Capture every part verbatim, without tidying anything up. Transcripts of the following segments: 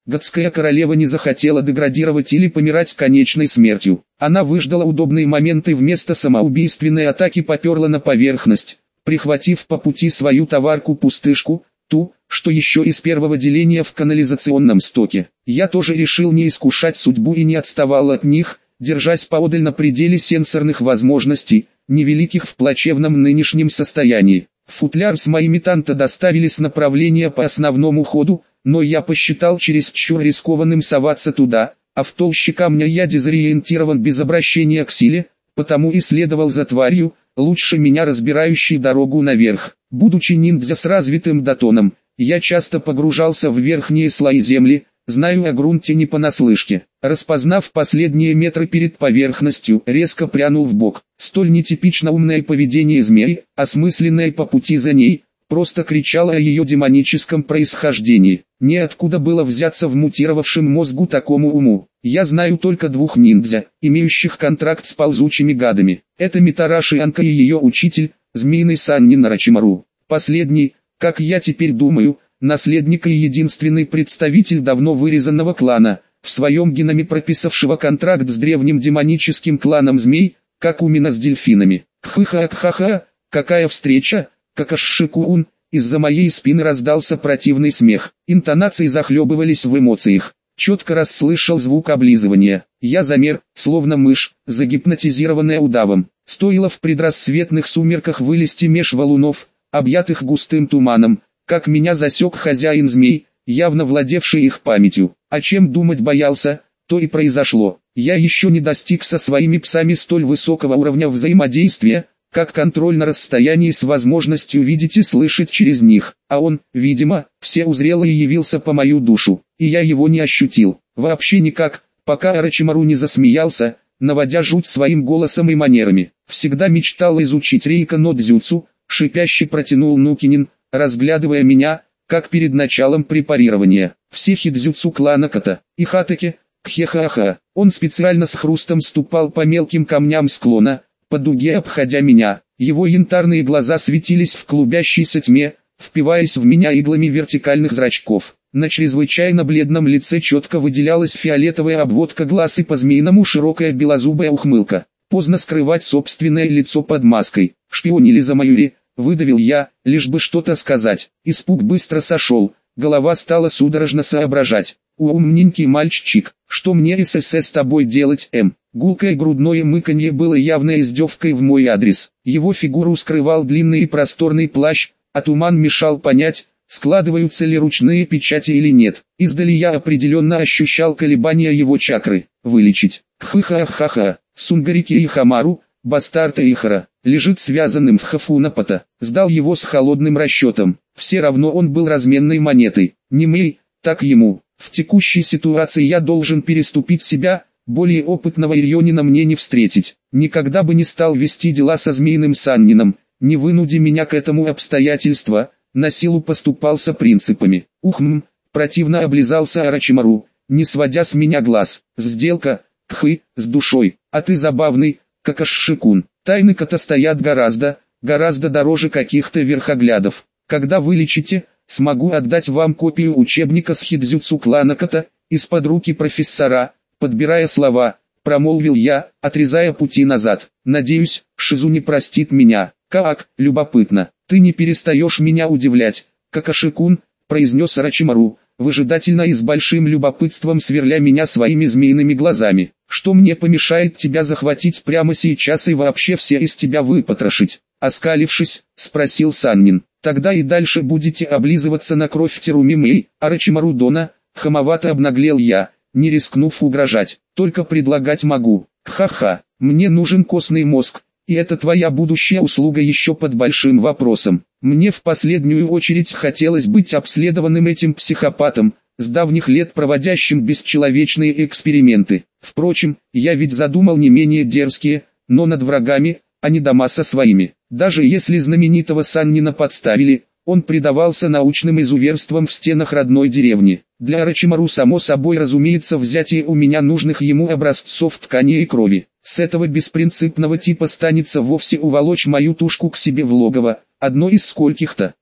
Готская королева не захотела деградировать или помирать конечной смертью. Она выждала удобные моменты и вместо самоубийственной атаки поперла на поверхность, прихватив по пути свою товарку-пустышку, ту, что еще из первого деления в канализационном стоке. Я тоже решил не искушать судьбу и не отставал от них, держась поодаль на пределе сенсорных возможностей, невеликих в плачевном нынешнем состоянии. Футляр с моими танто доставили с направления по основному ходу, но я посчитал чересчур рискованным соваться туда, а в толще камня я дезориентирован без обращения к силе, потому и следовал за тварью, лучше меня разбирающей дорогу наверх. Будучи ниндзя с развитым датоном, я часто погружался в верхние слои земли, знаю о грунте не понаслышке. Распознав последние метры перед поверхностью, резко прянул в бок. Столь нетипично умное поведение змеи, осмысленное по пути за ней, просто кричало о ее демоническом происхождении. Неоткуда было взяться в мутировавшем мозгу такому уму. Я знаю только двух ниндзя, имеющих контракт с ползучими гадами. Это Митараши Анка и ее учитель, змеиный Саннин Орочимару. Последний, как я теперь думаю, наследник и единственный представитель давно вырезанного клана, в своем геноме прописавшего контракт с древним демоническим кланом змей, как умина с дельфинами. Кхыха-кхаха, какая встреча, какашшикуун, из-за моей спины раздался противный смех. Интонации захлебывались в эмоциях. Четко расслышал звук облизывания. Я замер, словно мышь, загипнотизированная удавом. Стоило в предрассветных сумерках вылезти меж валунов, объятых густым туманом, как меня засек хозяин змей, явно владевший их памятью. О чем думать боялся, то и произошло. Я еще не достиг со своими псами столь высокого уровня взаимодействия, как контроль на расстоянии с возможностью видеть и слышать через них, а он, видимо, все узрел и явился по мою душу, и я его не ощутил, вообще никак, пока Орочимару не засмеялся, наводя жуть своим голосом и манерами. Всегда мечтал изучить рейка но дзюцу, шипяще протянул Нукинин, разглядывая меня, как перед началом препарирования. Все хидзюцу клана Ката, и Хатаки, кхехаха. Он специально с хрустом ступал по мелким камням склона, по дуге обходя меня. Его янтарные глаза светились в клубящейся тьме, впиваясь в меня иглами вертикальных зрачков. На чрезвычайно бледном лице четко выделялась фиолетовая обводка глаз и по-змеиному широкая белозубая ухмылка. Поздно скрывать собственное лицо под маской. Шпионили за мою ли, выдавил я, лишь бы что-то сказать. Испуг быстро сошел, голова стала судорожно соображать. Умненький мальчик, что мне ССС с тобой делать, М? Гулкое грудное мыканье было явной издевкой в мой адрес. Его фигуру скрывал длинный и просторный плащ, а туман мешал понять, складываются ли ручные печати или нет. Издали я определенно ощущал колебания его чакры. Вылечить. Хы-ха-ха-ха. Сунгарики и Хамару, бастард Ихара, лежит связанным в Хафунапата. Сдал его с холодным расчетом. Все равно он был разменной монетой. Не мэй, так ему. В текущей ситуации я должен переступить себя, более опытного Ирьонина мне не встретить. Никогда бы не стал вести дела со змеиным Саннином, не вынуди меня к этому обстоятельства, на силу поступался принципами. Ухм, противно облизался Орочимару, не сводя с меня глаз. Сделка, кхы, с душой, а ты забавный, какашшикун. Тайны Ката стоят гораздо, гораздо дороже каких-то верхоглядов. Когда вылечите, смогу отдать вам копию учебника с хидзюцу клана Ката, из-под руки профессора, подбирая слова, промолвил я, отрезая пути назад. Надеюсь, Шизу не простит меня. Как, любопытно, ты не перестаешь меня удивлять, какашикун, произнес Орочимару, выжидательно и с большим любопытством сверля меня своими змеиными глазами. Что мне помешает тебя захватить прямо сейчас и вообще все из тебя выпотрошить? Оскалившись, спросил Саннин. Тогда и дальше будете облизываться на кровь Терумимэй, Орочимару Дона, хамовато обнаглел я, не рискнув угрожать. Только предлагать могу. Ха-ха, мне нужен костный мозг, и это твоя будущая услуга еще под большим вопросом. Мне в последнюю очередь хотелось быть обследованным этим психопатом, с давних лет проводящим бесчеловечные эксперименты. Впрочем, я ведь задумал не менее дерзкие, но над врагами, а не дома со своими. Даже если знаменитого Саннина подставили, он предавался научным изуверствам в стенах родной деревни. Для Орочимару само собой разумеется взятие у меня нужных ему образцов ткани и крови. С этого беспринципного типа станется вовсе уволочь мою тушку к себе в логово, одно из скольких-то.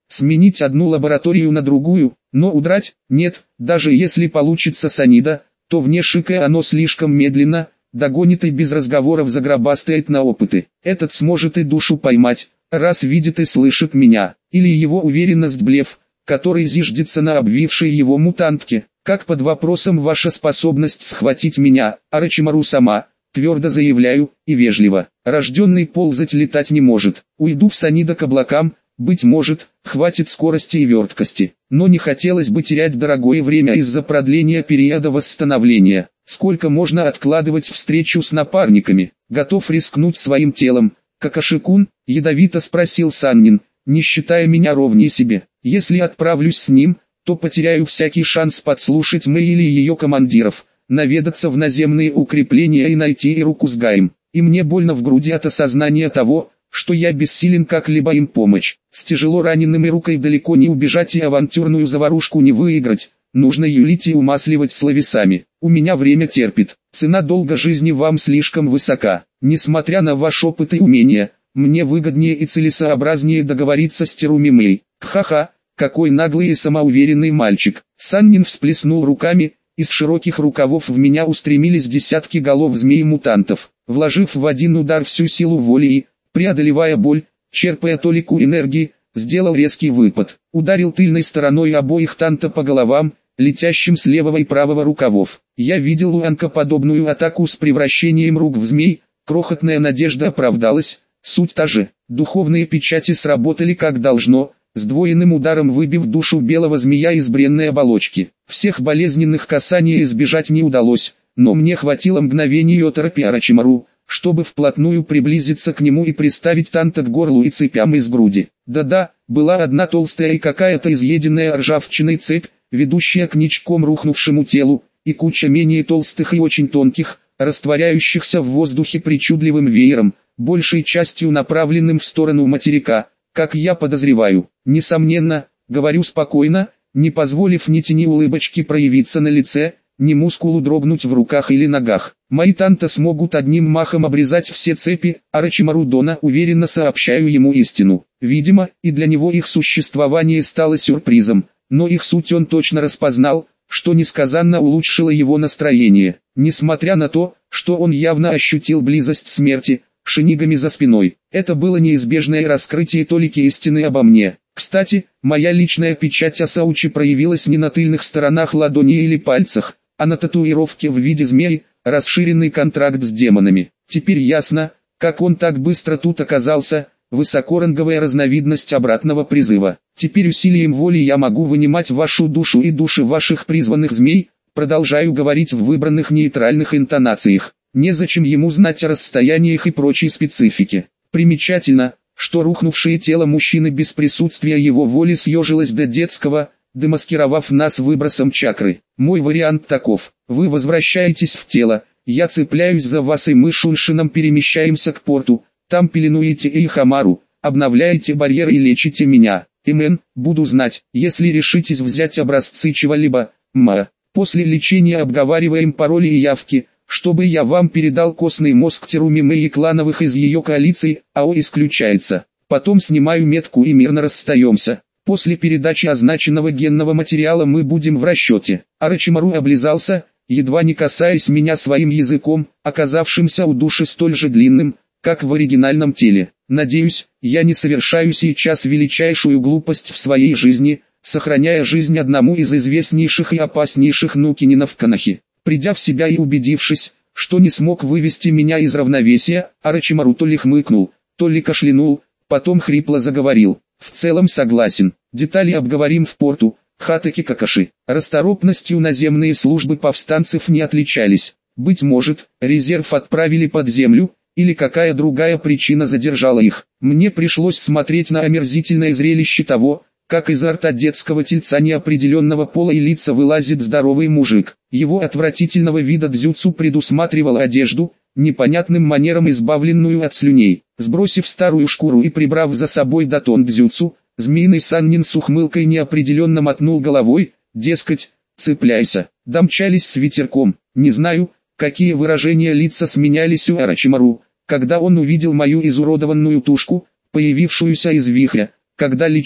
сменить одну лабораторию на другую, но удрать – нет, даже если получится Санида, то вне Шика оно слишком медленно, догонит и без разговоров загробастает на опыты. Этот сможет и душу поймать, раз видит и слышит меня, или его уверенность блеф, который зиждется на обвившей его мутантке. Как под вопросом ваша способность схватить меня, Орочимару сама, твердо заявляю, и вежливо. Рожденный ползать летать не может, уйду в Санида к облакам, быть может, хватит скорости и верткости, но не хотелось бы терять дорогое время из-за продления периода восстановления. Сколько можно откладывать встречу с напарниками? Готов рискнуть своим телом? Какаши-кун, ядовито спросил Саннин, не считая меня ровнее себе. Если отправлюсь с ним, то потеряю всякий шанс подслушать Мэй или ее командиров, наведаться в наземные укрепления и найти и руку с Гаем. И мне больно в груди от осознания того, что я бессилен как-либо им помочь. С тяжело раненым и рукой далеко не убежать и авантюрную заварушку не выиграть. Нужно юлить и умасливать словесами. У меня время терпит. Цена долга жизни вам слишком высока. Несмотря на ваш опыт и умения, мне выгоднее и целесообразнее договориться с Теруми Мэй. Ха-ха, какой наглый и самоуверенный мальчик. Саннин всплеснул руками, из широких рукавов в меня устремились десятки голов змей-мутантов. Вложив в один удар всю силу воли и, преодолевая боль, черпая толику энергии, сделал резкий выпад. Ударил тыльной стороной обоих танта по головам, летящим с левого и правого рукавов. Я видел у Анка подобную атаку с превращением рук в змей, крохотная надежда оправдалась, суть та же. Духовные печати сработали как должно, сдвоенным ударом выбив душу белого змея из бренной оболочки. Всех болезненных касаний избежать не удалось, но мне хватило мгновений оторопи Орочимару, чтобы вплотную приблизиться к нему и приставить танта к горлу и цепям из груди. Да-да, была одна толстая и какая-то изъеденная ржавчиной цепь, ведущая к ничком рухнувшему телу, и куча менее толстых и очень тонких, растворяющихся в воздухе причудливым веером, большей частью направленным в сторону материка, как я подозреваю. Несомненно, говорю спокойно, не позволив ни тени улыбочки проявиться на лице, ни мускулу дрогнуть в руках или ногах. Мои танта смогут одним махом обрезать все цепи, а Орочимару Дона уверенно сообщаю ему истину. Видимо, и для него их существование стало сюрпризом, но их суть он точно распознал, что несказанно улучшило его настроение. Несмотря на то, что он явно ощутил близость смерти, шинигами за спиной, это было неизбежное раскрытие толики истины обо мне. Кстати, моя личная печать Асаучи проявилась не на тыльных сторонах ладони или пальцах, а на татуировке в виде змеи, расширенный контракт с демонами. Теперь ясно, как он так быстро тут оказался, высокоранговая разновидность обратного призыва. Теперь усилием воли я могу вынимать вашу душу и души ваших призванных змей, продолжаю говорить в выбранных нейтральных интонациях. Незачем ему знать о расстояниях и прочей специфике. Примечательно, что рухнувшее тело мужчины без присутствия его воли съежилось до детского, демаскировав нас выбросом чакры. Мой вариант таков: вы возвращаетесь в тело, я цепляюсь за вас и мы Шуншином перемещаемся к порту, там пеленуете Эйхамару, обновляете барьер и лечите меня. Имен, буду знать, если решитесь взять образцы чего-либо, ма. После лечения обговариваем пароли и явки, чтобы я вам передал костный мозг Теруми Мэй и клановых из ее коалиции, АО исключается. Потом снимаю метку и мирно расстаемся. После передачи означенного генного материала мы будем в расчете. Орочимару облизался, едва не касаясь меня своим языком, оказавшимся у души столь же длинным, как в оригинальном теле. Надеюсь, я не совершаю сейчас величайшую глупость в своей жизни, сохраняя жизнь одному из известнейших и опаснейших нукининов Канахи. Придя в себя и убедившись, что не смог вывести меня из равновесия, Орочимару то ли хмыкнул, то ли кашлянул, потом хрипло заговорил. В целом согласен, детали обговорим в порту. Хатаки Какаши. Расторопностью наземные службы повстанцев не отличались. Быть может, резерв отправили под землю, или какая другая причина задержала их. Мне пришлось смотреть на омерзительное зрелище того, как изо рта детского тельца неопределенного пола и лица вылазит здоровый мужик. Его отвратительного вида дзюцу предусматривал одежду, непонятным манером избавленную от слюней. Сбросив старую шкуру и прибрав за собой датон дзюцу, змеиный Саннин с ухмылкой неопределенно мотнул головой, дескать, цепляйся. Домчались с ветерком. Не знаю, какие выражения лица сменялись у Орочимару, когда он увидел мою изуродованную тушку, появившуюся из вихря, когда лечил,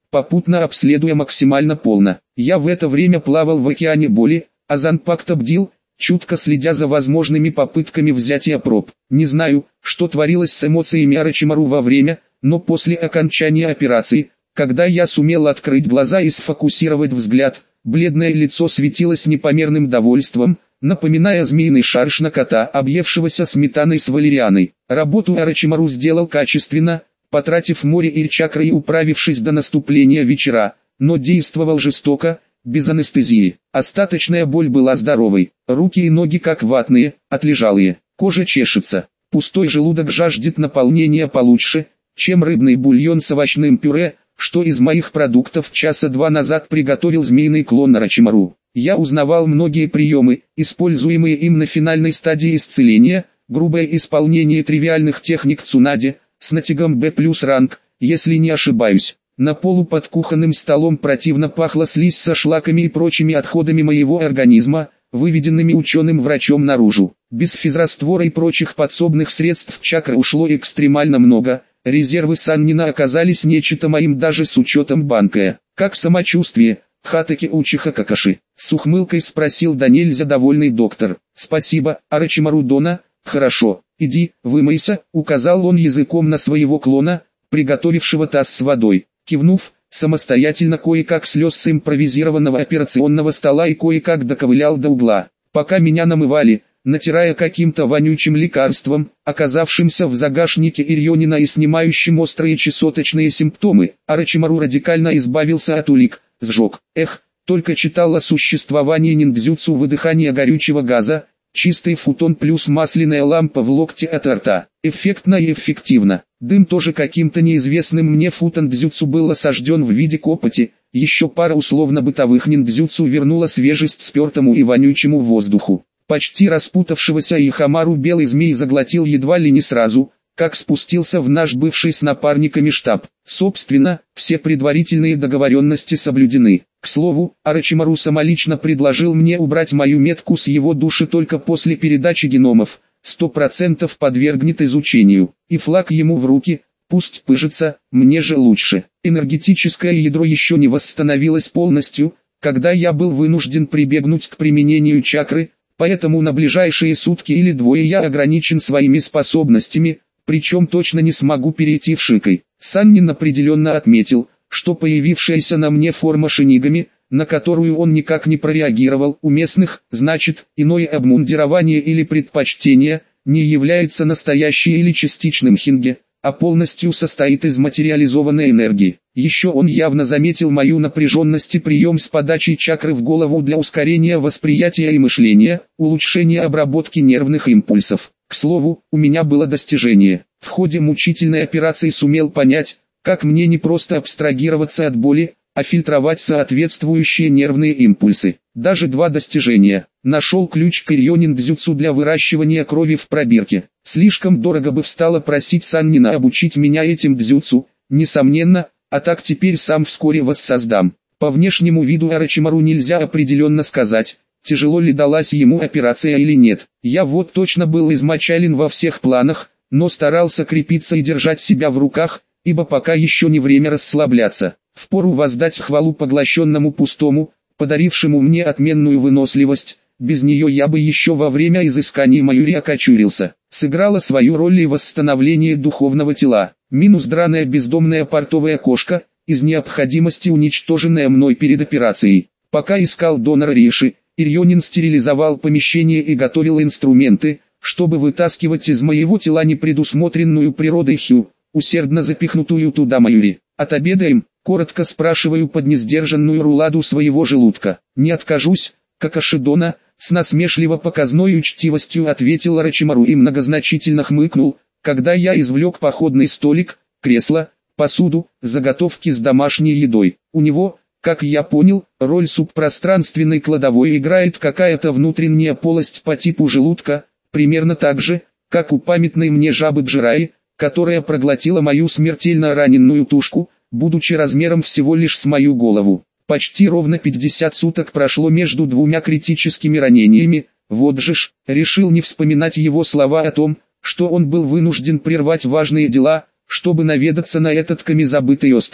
попутно обследуя максимально полно. Я в это время плавал в океане боли, а Занпакта бдил, чутко следя за возможными попытками взятия проб. Не знаю, что творилось с эмоциями Орочимару во время, но после окончания операции, когда я сумел открыть глаза и сфокусировать взгляд, бледное лицо светилось непомерным довольством, напоминая змеиный шарш на кота, объевшегося сметаной с валерианой. Работу Орочимару сделал качественно, потратив море ир-чакры и управившись до наступления вечера, но действовал жестоко, без анестезии. Остаточная боль была здоровой, руки и ноги как ватные, отлежалые, кожа чешется, пустой желудок жаждет наполнения получше, чем рыбный бульон с овощным пюре, что из моих продуктов часа два назад приготовил змеиный клон Орочимару. Я узнавал многие приемы, используемые им на финальной стадии исцеления, грубое исполнение тривиальных техник Цунаде, с натягом Б плюс ранг, если не ошибаюсь. На полу под кухонным столом противно пахло слизь со шлаками и прочими отходами моего организма, выведенными ученым-врачом наружу. Без физраствора и прочих подсобных средств чакры ушло экстремально много, резервы Саннина оказались нечто моим даже с учетом банкая. Как самочувствие, Хатаки Учиха Какаши? С ухмылкой спросил да нельзя довольный доктор. Спасибо, Орочимару Дона, хорошо, иди, вымойся, указал он языком на своего клона, приготовившего таз с водой. Кивнув, самостоятельно кое-как слез с импровизированного операционного стола и кое-как доковылял до угла. Пока меня намывали, натирая каким-то вонючим лекарством, оказавшимся в загашнике Ирьонина и снимающим острые чесоточные симптомы, Орочимару радикально избавился от улик, сжег. Эх, только читал о существовании ниндзюцу выдыхания горючего газа, чистый футон плюс масляная лампа в локте от рта. Эффектно и эффективно. Дым тоже каким-то неизвестным мне футон-дзюцу был осажден в виде копоти, еще пара условно-бытовых ниндзюцу вернула свежесть спертому и вонючему воздуху. Почти распутавшегося Ихамару белый змей заглотил едва ли не сразу, как спустился в наш бывший с напарниками штаб. Собственно, все предварительные договоренности соблюдены. К слову, Орочимару самолично предложил мне убрать мою метку с его души только после передачи геномов, сто процентов подвергнет изучению, и флаг ему в руки, пусть пыжится, мне же лучше. Энергетическое ядро еще не восстановилось полностью, когда я был вынужден прибегнуть к применению чакры, поэтому на ближайшие сутки или двое я ограничен своими способностями, причем точно не смогу перейти в Шикой. Саннин определенно отметил, что появившаяся на мне форма шинигами, на которую он никак не прореагировал, у местных, значит, иное обмундирование или предпочтение, не является настоящей или частичным хинге, а полностью состоит из материализованной энергии. Еще он явно заметил мою напряженность и прием с подачей чакры в голову для ускорения восприятия и мышления, улучшения обработки нервных импульсов. К слову, у меня было достижение. В ходе мучительной операции сумел понять, как мне не просто абстрагироваться от боли, а фильтровать соответствующие нервные импульсы. Даже два достижения. Нашел ключ к ирьонин-дзюцу для выращивания крови в пробирке. Слишком дорого бы встало просить Саннина обучить меня этим дзюцу, несомненно, а так теперь сам вскоре воссоздам. По внешнему виду Орочимару нельзя определенно сказать, тяжело ли далась ему операция или нет. Я вот точно был измочален во всех планах, но старался крепиться и держать себя в руках, ибо пока еще не время расслабляться. Впору воздать хвалу поглощенному пустому, подарившему мне отменную выносливость. Без нее я бы еще во время изысканий Маюри окочурился. Сыграла свою роль и восстановление духовного тела. Минус драная бездомная портовая кошка, из необходимости уничтоженная мной перед операцией. Пока искал донора Риши, Ирьонин стерилизовал помещение и готовил инструменты, чтобы вытаскивать из моего тела непредусмотренную природой хю, усердно запихнутую туда Маюри. Отобедаем, коротко спрашиваю под несдержанную руладу своего желудка. Не откажусь, Какаши Дона, с насмешливо показной учтивостью ответил Орочимару и многозначительно хмыкнул, когда я извлек походный столик, кресло, посуду, заготовки с домашней едой. У него, как я понял, роль субпространственной кладовой играет какая-то внутренняя полость по типу желудка, примерно так же, как у памятной мне жабы Джираи, которая проглотила мою смертельно раненую тушку, будучи размером всего лишь с мою голову. Почти ровно пятьдесят суток прошло между двумя критическими ранениями, вот же ж, решил не вспоминать его слова о том, что он был вынужден прервать важные дела, чтобы наведаться на этот ками забытый остров.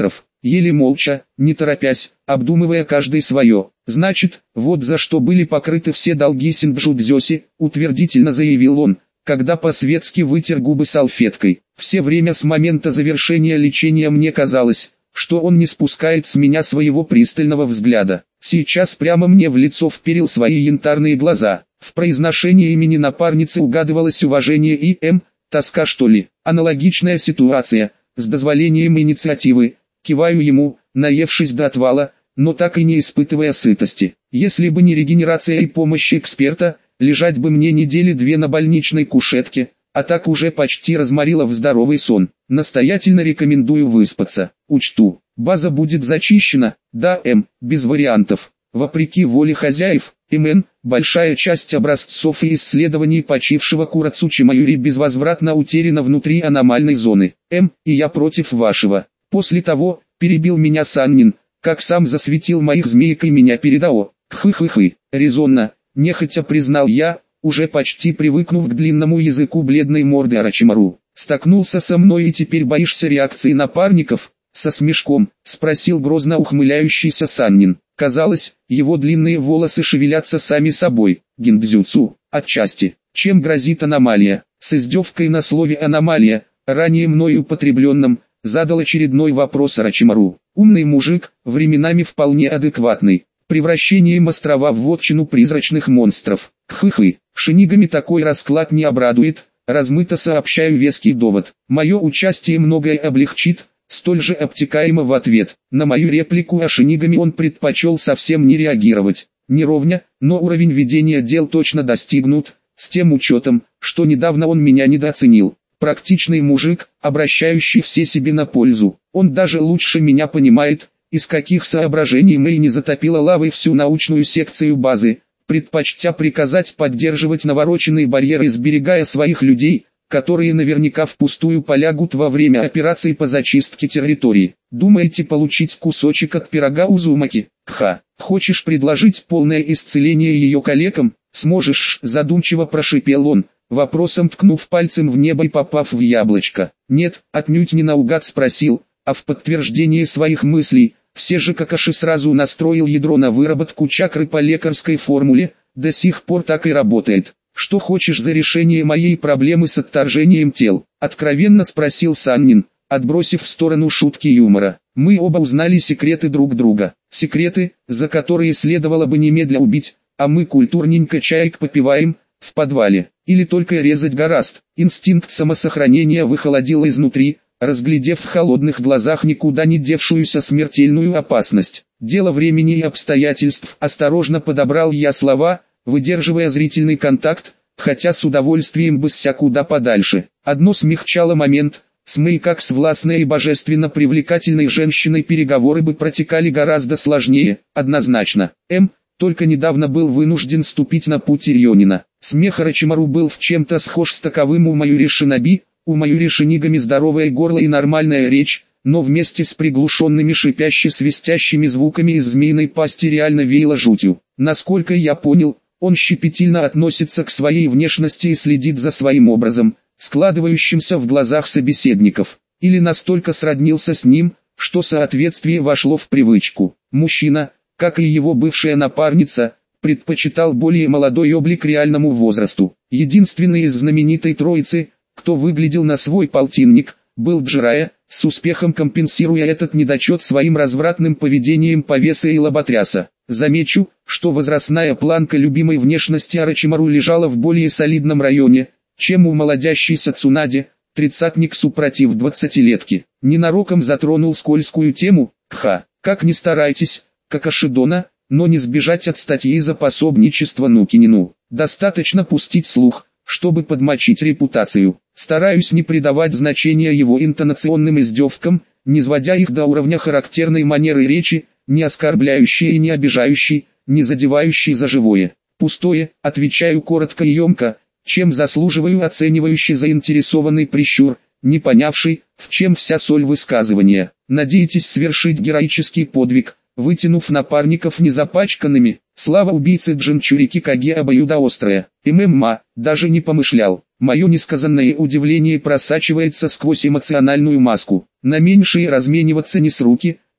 еле молча, не торопясь, обдумывая каждый свое. «Значит, вот за что были покрыты все долги Синджу-дзёси», утвердительно заявил он, когда по-светски вытер губы салфеткой. «Все время с момента завершения лечения мне казалось, что он не спускает с меня своего пристального взгляда. Сейчас прямо мне в лицо вперил свои янтарные глаза. В произношении имени напарницы угадывалось уважение и м, тоска что ли. Аналогичная ситуация, с дозволением инициативы. Киваю ему, наевшись до отвала, но так и не испытывая сытости. Если бы не регенерация и помощь эксперта, лежать бы мне недели две на больничной кушетке, а так уже почти разморило в здоровый сон. Настоятельно рекомендую выспаться. Учту, база будет зачищена, да м, без вариантов. Вопреки воле хозяев, МН, большая часть образцов и исследований почившего Курацучи Майори безвозвратно утеряна внутри аномальной зоны. М, и я против вашего. После того, перебил меня Саннин, как сам засветил моих змеек и меня передал. Хы-хы-хы, резонно, нехотя признал я, уже почти привыкнув к длинному языку бледной морды Орочимару. Столкнулся со мной и теперь боишься реакции напарников? Со смешком, спросил грозно ухмыляющийся Саннин. Казалось, его длинные волосы шевелятся сами собой. Гиндзюцу, отчасти. Чем грозит аномалия? С издевкой на слове «аномалия», ранее мною употребленном, задал очередной вопрос Орочимару. Умный мужик, временами вполне адекватный. Превращением острова в вотчину призрачных монстров. Хы-хы, шинигами такой расклад не обрадует, размыто сообщаю веский довод. Мое участие многое облегчит, столь же обтекаемо в ответ. На мою реплику о шинигами он предпочел совсем не реагировать. Не ровня, но уровень ведения дел точно достигнут, с тем учетом, что недавно он меня недооценил. Практичный мужик, обращающий все себе на пользу. Он даже лучше меня понимает, из каких соображений Мэй не затопила лавой всю научную секцию базы, предпочтя приказать поддерживать навороченные барьеры, сберегая своих людей, которые наверняка впустую полягут во время операции по зачистке территории. Думаете получить кусочек от пирога Узумаки? Ха, хочешь предложить полное исцеление ее коллегам? Сможешь, задумчиво прошипел он, вопросом ткнув пальцем в небо и попав в яблочко. Нет, отнюдь не наугад спросил, а в подтверждение своих мыслей. Все же Какаши сразу настроил ядро на выработку чакры по лекарской формуле, до сих пор так и работает. «Что хочешь за решение моей проблемы с отторжением тел?» — откровенно спросил Саннин, отбросив в сторону шутки юмора. «Мы оба узнали секреты друг друга. Секреты, за которые следовало бы немедля убить, а мы культурненько чаек попиваем, в подвале. Или только резать гораст». Инстинкт самосохранения выхолодил изнутри, разглядев в холодных глазах никуда не девшуюся смертельную опасность. «Дело времени и обстоятельств», — осторожно подобрал я слова, выдерживая зрительный контакт, хотя с удовольствием бы ся куда подальше. Одно смягчало момент, с Мэй как с властной и божественно привлекательной женщиной переговоры бы протекали гораздо сложнее, однозначно. М, только недавно был вынужден ступить на путь Ирьонина. Смех Орочимару был в чем-то схож с таковым у Майори Шиноби, у Майори Шинигами здоровое горло и нормальная речь, но вместе с приглушенными шипяще-свистящими звуками из змеиной пасти реально веяло жутью. Насколько я понял, он щепетильно относится к своей внешности и следит за своим образом, складывающимся в глазах собеседников, или настолько сроднился с ним, что соответствие вошло в привычку. Мужчина, как и его бывшая напарница, предпочитал более молодой облик реальному возрасту. Единственный из знаменитой троицы, кто выглядел на свой полтинник, был Джирая, с успехом компенсируя этот недочет своим развратным поведением повеса и лоботряса. Замечу, что возрастная планка любимой внешности Орочимару лежала в более солидном районе, чем у молодящейся Цунаде, тридцатник супротив двадцатилетки. Ненароком затронул скользкую тему, кха, как ни старайтесь, Какашидона, но не сбежать от статьи за пособничество Нукинину. Достаточно пустить слух, чтобы подмочить репутацию. Стараюсь не придавать значения его интонационным издевкам, не сводя их до уровня характерной манеры речи, не оскорбляющей и не обижающей, не задевающей за живое. Пустое, отвечаю коротко и емко, чем заслуживаю оценивающий заинтересованный прищур, не понявший, в чем вся соль высказывания. Надеетесь совершить героический подвиг, вытянув напарников незапачканными? Слава убийцы Джинчурики Каге обоюдоострая. ММА, даже не помышлял. Мое несказанное удивление просачивается сквозь эмоциональную маску. На меньшее размениваться не с руки,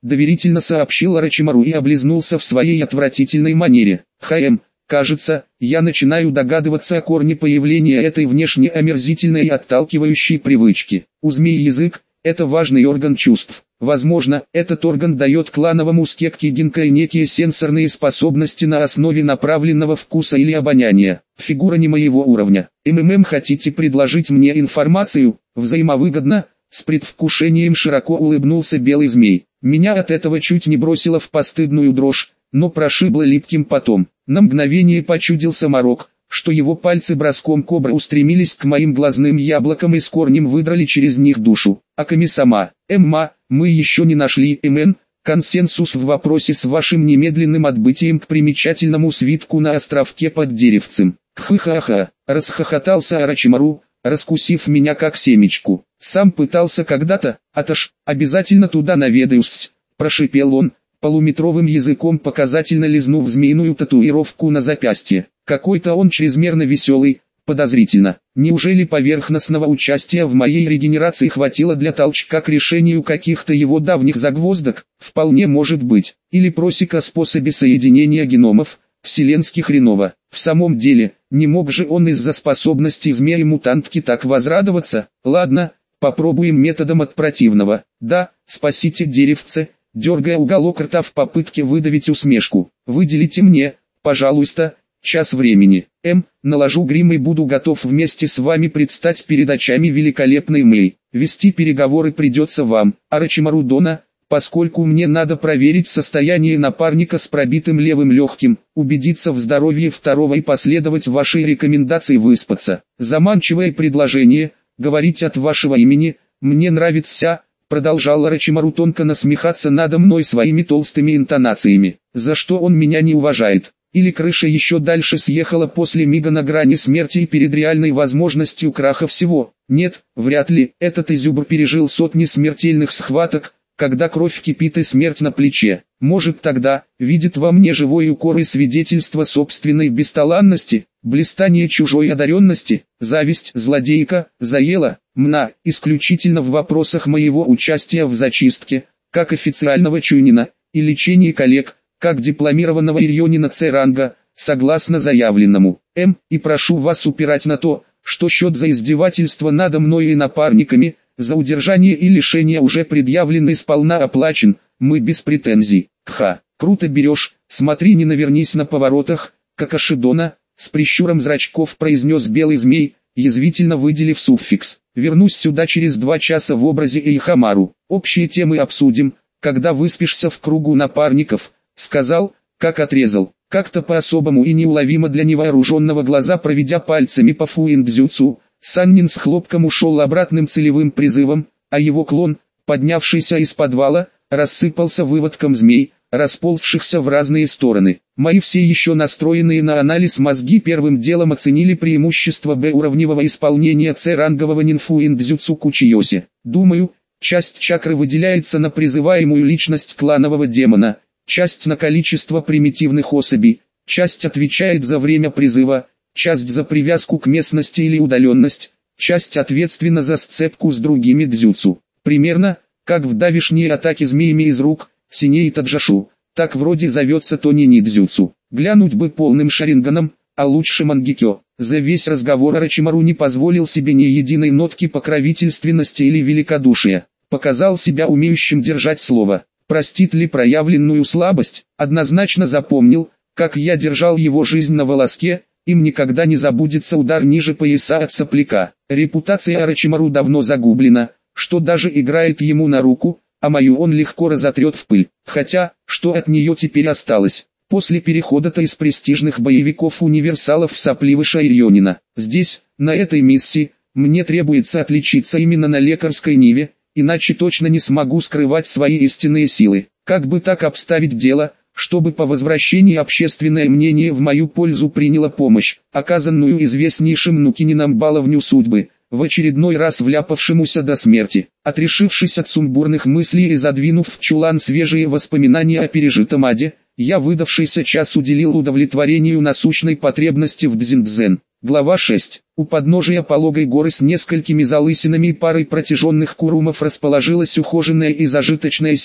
доверительно сообщил Орочимару и облизнулся в своей отвратительной манере. «Хм, кажется, я начинаю догадываться о корне появления этой внешне омерзительной и отталкивающей привычки. У змеи язык – это важный орган чувств. Возможно, этот орган дает клановому скекке Гинкай некие сенсорные способности на основе направленного вкуса или обоняния. Фигура не моего уровня. МММ, хотите предложить мне информацию? Взаимовыгодно?» С предвкушением широко улыбнулся белый змей. Меня от этого чуть не бросило в постыдную дрожь, но прошибло липким потом. На мгновение почудился морок, что его пальцы броском кобры устремились к моим глазным яблокам и с корнем выдрали через них душу. Аками-сама, Эмма, мы еще не нашли, МН, консенсус в вопросе с вашим немедленным отбытием к примечательному свитку на островке под деревцем. Хы-ха-ха, расхохотался Орочимару, раскусив меня как семечку. Сам пытался когда-то, аташ, обязательно туда наведаюсь, прошипел он, полуметровым языком показательно лизнув змеиную татуировку на запястье. Какой-то он чрезмерно веселый, подозрительно. Неужели поверхностного участия в моей регенерации хватило для толчка к решению каких-то его давних загвоздок? Вполне может быть. Или просек о способе соединения геномов, вселенских хреново. В самом деле, не мог же он из-за способностей змеи-мутантки так возрадоваться? Ладно, попробуем методом от противного. Да, спасите деревце, дергая уголок рта в попытке выдавить усмешку. Выделите мне, пожалуйста, час времени. М, наложу грим и буду готов вместе с вами предстать перед очами великолепной Мэй. Вести переговоры придется вам, Орочимару Дона, поскольку мне надо проверить состояние напарника с пробитым левым легким, убедиться в здоровье второго и последовать вашей рекомендации выспаться. Заманчивое предложение, говорить от вашего имени, мне нравится, продолжал Орочимару тонко насмехаться надо мной своими толстыми интонациями. За что он меня не уважает? Или крыша еще дальше съехала после мига на грани смерти и перед реальной возможностью краха всего? Нет, вряд ли. Этот изюбр пережил сотни смертельных схваток, когда кровь кипит и смерть на плече. Может, тогда видит во мне живой укор и свидетельство собственной бесталанности, блистание чужой одаренности, зависть злодейка, заела, мна, исключительно в вопросах моего участия в зачистке, как официального чунина, и лечении коллег, как дипломированного ирьонина С-ранга, согласно заявленному. М, и прошу вас упирать на то, что счет за издевательство надо мной и напарниками, за удержание и лишение уже предъявлен и сполна оплачен, мы без претензий. Ха, круто берешь, смотри не навернись на поворотах, как Ашидона, с прищуром зрачков произнес белый змей, язвительно выделив суффикс. Вернусь сюда через два часа в образе Эйхамару. Общие темы обсудим, когда выспишься в кругу напарников, сказал, как отрезал. Как-то по-особому и неуловимо для невооруженного глаза проведя пальцами по фуиндзюцу, Саннин с хлопком ушел обратным целевым призывом, а его клон, поднявшийся из подвала, рассыпался выводком змей, расползшихся в разные стороны. Мои все еще настроенные на анализ мозги первым делом оценили преимущество Б-уровневого исполнения С-рангового нинфуиндзюцу Кучиоси. Думаю, часть чакры выделяется на призываемую личность кланового демона, часть на количество примитивных особей, часть отвечает за время призыва, часть за привязку к местности или удаленность, часть ответственна за сцепку с другими дзюцу. Примерно, как в давишней атаке змеями из рук, синей таджашу, так вроде зовется тони дзюцу. Глянуть бы полным шаринганом, а лучше мангикё. За весь разговор Орочимару не позволил себе ни единой нотки покровительственности или великодушия. Показал себя умеющим держать слово. Простит ли проявленную слабость? Однозначно запомнил, как я держал его жизнь на волоске. Им никогда не забудется удар ниже пояса от сопляка. Репутация Орочимару давно загублена, что даже играет ему на руку, а мою он легко разотрет в пыль. Хотя, что от нее теперь осталось? После перехода-то из престижных боевиков-универсалов в сопливыша Ирьонина. Здесь, на этой миссии, мне требуется отличиться именно на лекарской ниве, иначе точно не смогу скрывать свои истинные силы. Как бы так обставить дело, чтобы по возвращении общественное мнение в мою пользу приняло помощь, оказанную известнейшим Нукинином баловню судьбы, в очередной раз вляпавшемуся до смерти. Отрешившись от сумбурных мыслей и задвинув в чулан свежие воспоминания о пережитом аде, я выдавшийся час уделил удовлетворению насущной потребности в дзиндзен. Глава шесть. У подножия пологой горы с несколькими залысинами и парой протяженных курумов расположилось ухоженное и зажиточное село,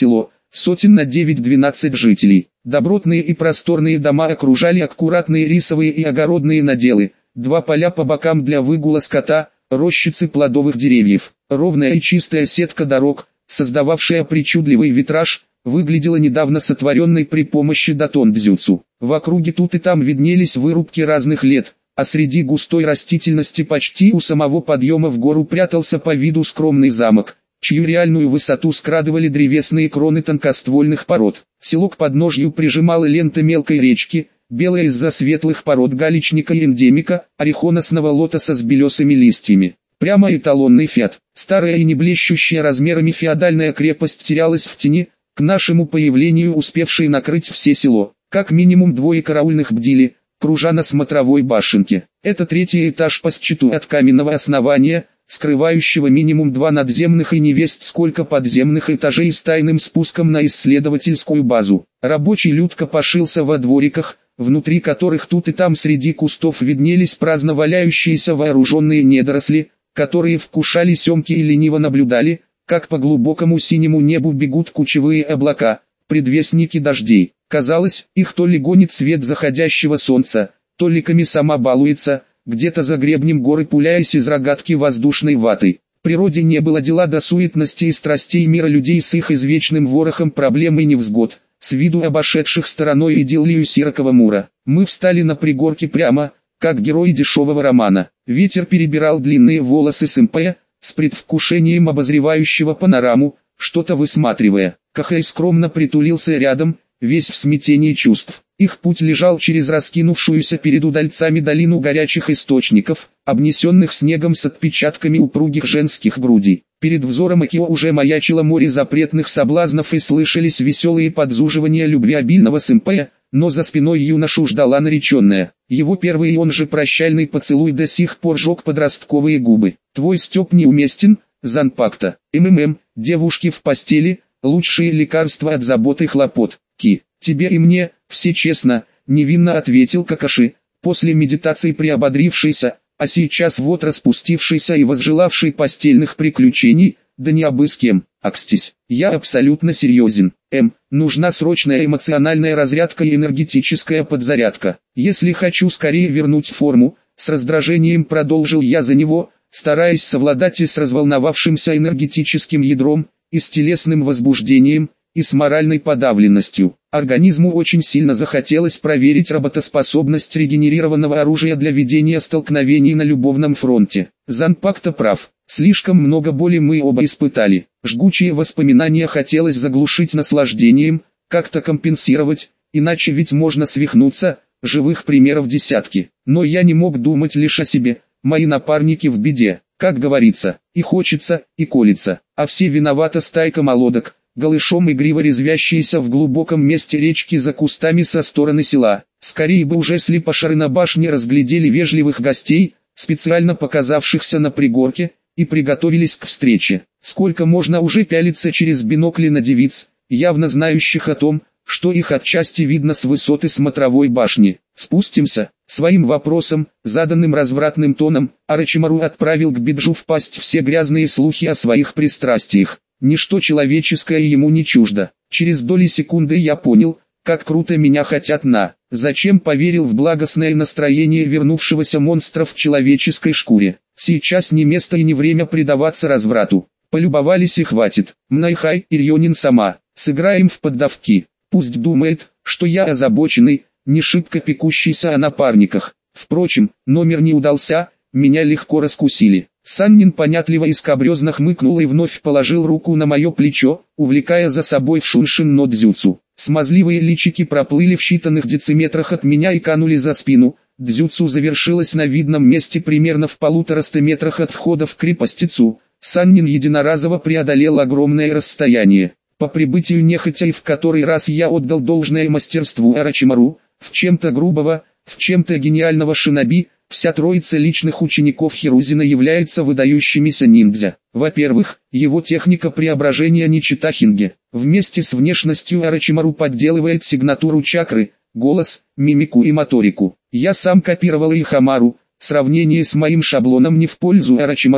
сотен на девять-двенадцать жителей. Добротные и просторные дома окружали аккуратные рисовые и огородные наделы, два поля по бокам для выгула скота, рощицы плодовых деревьев. Ровная и чистая сетка дорог, создававшая причудливый витраж, выглядела недавно сотворенной при помощи датон-дзюцу. В округе тут и там виднелись вырубки разных лет, а среди густой растительности почти у самого подъема в гору прятался по виду скромный замок, чью реальную высоту скрадывали древесные кроны тонкоствольных пород. Село к подножью прижимало лента мелкой речки, белая из-за светлых пород галечника и эндемика, орехоносного лотоса с белесыми листьями. Прямо эталонный фиат. Старая и не блещущая размерами феодальная крепость терялась в тени, к нашему появлению успевшей накрыть все село. Как минимум двое караульных бдили, кружа на смотровой башенке. Это третий этаж по счету от каменного основания, скрывающего минимум два надземных и невесть сколько подземных этажей с тайным спуском на исследовательскую базу. Рабочий люд копошился во двориках, внутри которых тут и там среди кустов виднелись праздно валяющиеся вооруженные недоросли, которые вкушали семки и лениво наблюдали, как по глубокому синему небу бегут кучевые облака, предвестники дождей. Казалось, их то ли гонит свет заходящего солнца, то ли комиссама балуется, где-то за гребнем горы пуляясь из рогатки воздушной ватой. Природе не было дела до суетности и страстей мира людей с их извечным ворохом проблем и невзгод, с виду обошедших стороной идиллию Сирокова Мура. Мы встали на пригорке прямо, как герои дешевого романа. Ветер перебирал длинные волосы Сэмпая, с предвкушением обозревающего панораму, что-то высматривая. Кахэй скромно притулился рядом, весь в смятении чувств. Их путь лежал через раскинувшуюся перед удальцами долину горячих источников, обнесенных снегом с отпечатками упругих женских грудей. Перед взором Акио уже маячило море запретных соблазнов и слышались веселые подзуживания любвеобильного сэмпэя, но за спиной юношу ждала нареченная. Его первый и он же прощальный поцелуй до сих пор жег подростковые губы. «Твой стёб неуместен, Занпакта. МММ, девушки в постели, лучшие лекарства от забот и хлопот. Ки, тебе и мне, все честно», невинно ответил Какаши, после медитации приободрившийся, а сейчас вот распустившийся и возжелавший постельных приключений, да не абы с кем. Акстись, я абсолютно серьезен. М, нужна срочная эмоциональная разрядка и энергетическая подзарядка. Если хочу скорее вернуть форму, с раздражением продолжил я за него, стараясь совладать и с разволновавшимся энергетическим ядром, и с телесным возбуждением, и с моральной подавленностью. Организму очень сильно захотелось проверить работоспособность регенерированного оружия для ведения столкновений на любовном фронте. Занпакта прав. Слишком много боли мы оба испытали. Жгучие воспоминания хотелось заглушить наслаждением, как-то компенсировать, иначе ведь можно свихнуться, живых примеров десятки. Но я не мог думать лишь о себе, мои напарники в беде. Как говорится, и хочется, и колется, а все виновата стайка молодок, голышом игриво резвящиеся в глубоком месте речки за кустами со стороны села. Скорее бы уже слепошары на башне разглядели вежливых гостей, специально показавшихся на пригорке, и приготовились к встрече. Сколько можно уже пялиться через бинокли на девиц, явно знающих о том, что их отчасти видно с высоты смотровой башни. Спустимся. Своим вопросом, заданным развратным тоном, Орочимару отправил к Биджу в пасть все грязные слухи о своих пристрастиях. Ничто человеческое ему не чуждо. Через доли секунды я понял, как круто меня хотят на. Зачем поверил в благостное настроение вернувшегося монстра в человеческой шкуре. Сейчас не место и не время предаваться разврату. Полюбовались и хватит. Мнайхай и Рьонин сама. Сыграем в поддавки. Пусть думает, что я озабоченный, не шибко пекущийся о напарниках. Впрочем, номер не удался, меня легко раскусили. Саннин понятливо и скабрезно хмыкнул и вновь положил руку на мое плечо, увлекая за собой в шуншин но дзюцу. Смазливые личики проплыли в считанных дециметрах от меня и канули за спину. Дзюцу завершилось на видном месте примерно в полутораста метрах от входа в крепостицу. Саннин единоразово преодолел огромное расстояние. По прибытию нехотя и в который раз я отдал должное мастерству Орочимару, в чем-то грубого, в чем-то гениального шиноби. Вся троица личных учеников Хирузина является выдающимися ниндзя. Во-первых, его техника преображения не чита Хинге. Вместе с внешностью Орочимару подделывает сигнатуру чакры, голос, мимику и моторику. Я сам копировал и Хамару, сравнение с моим шаблоном не в пользу Орочимару,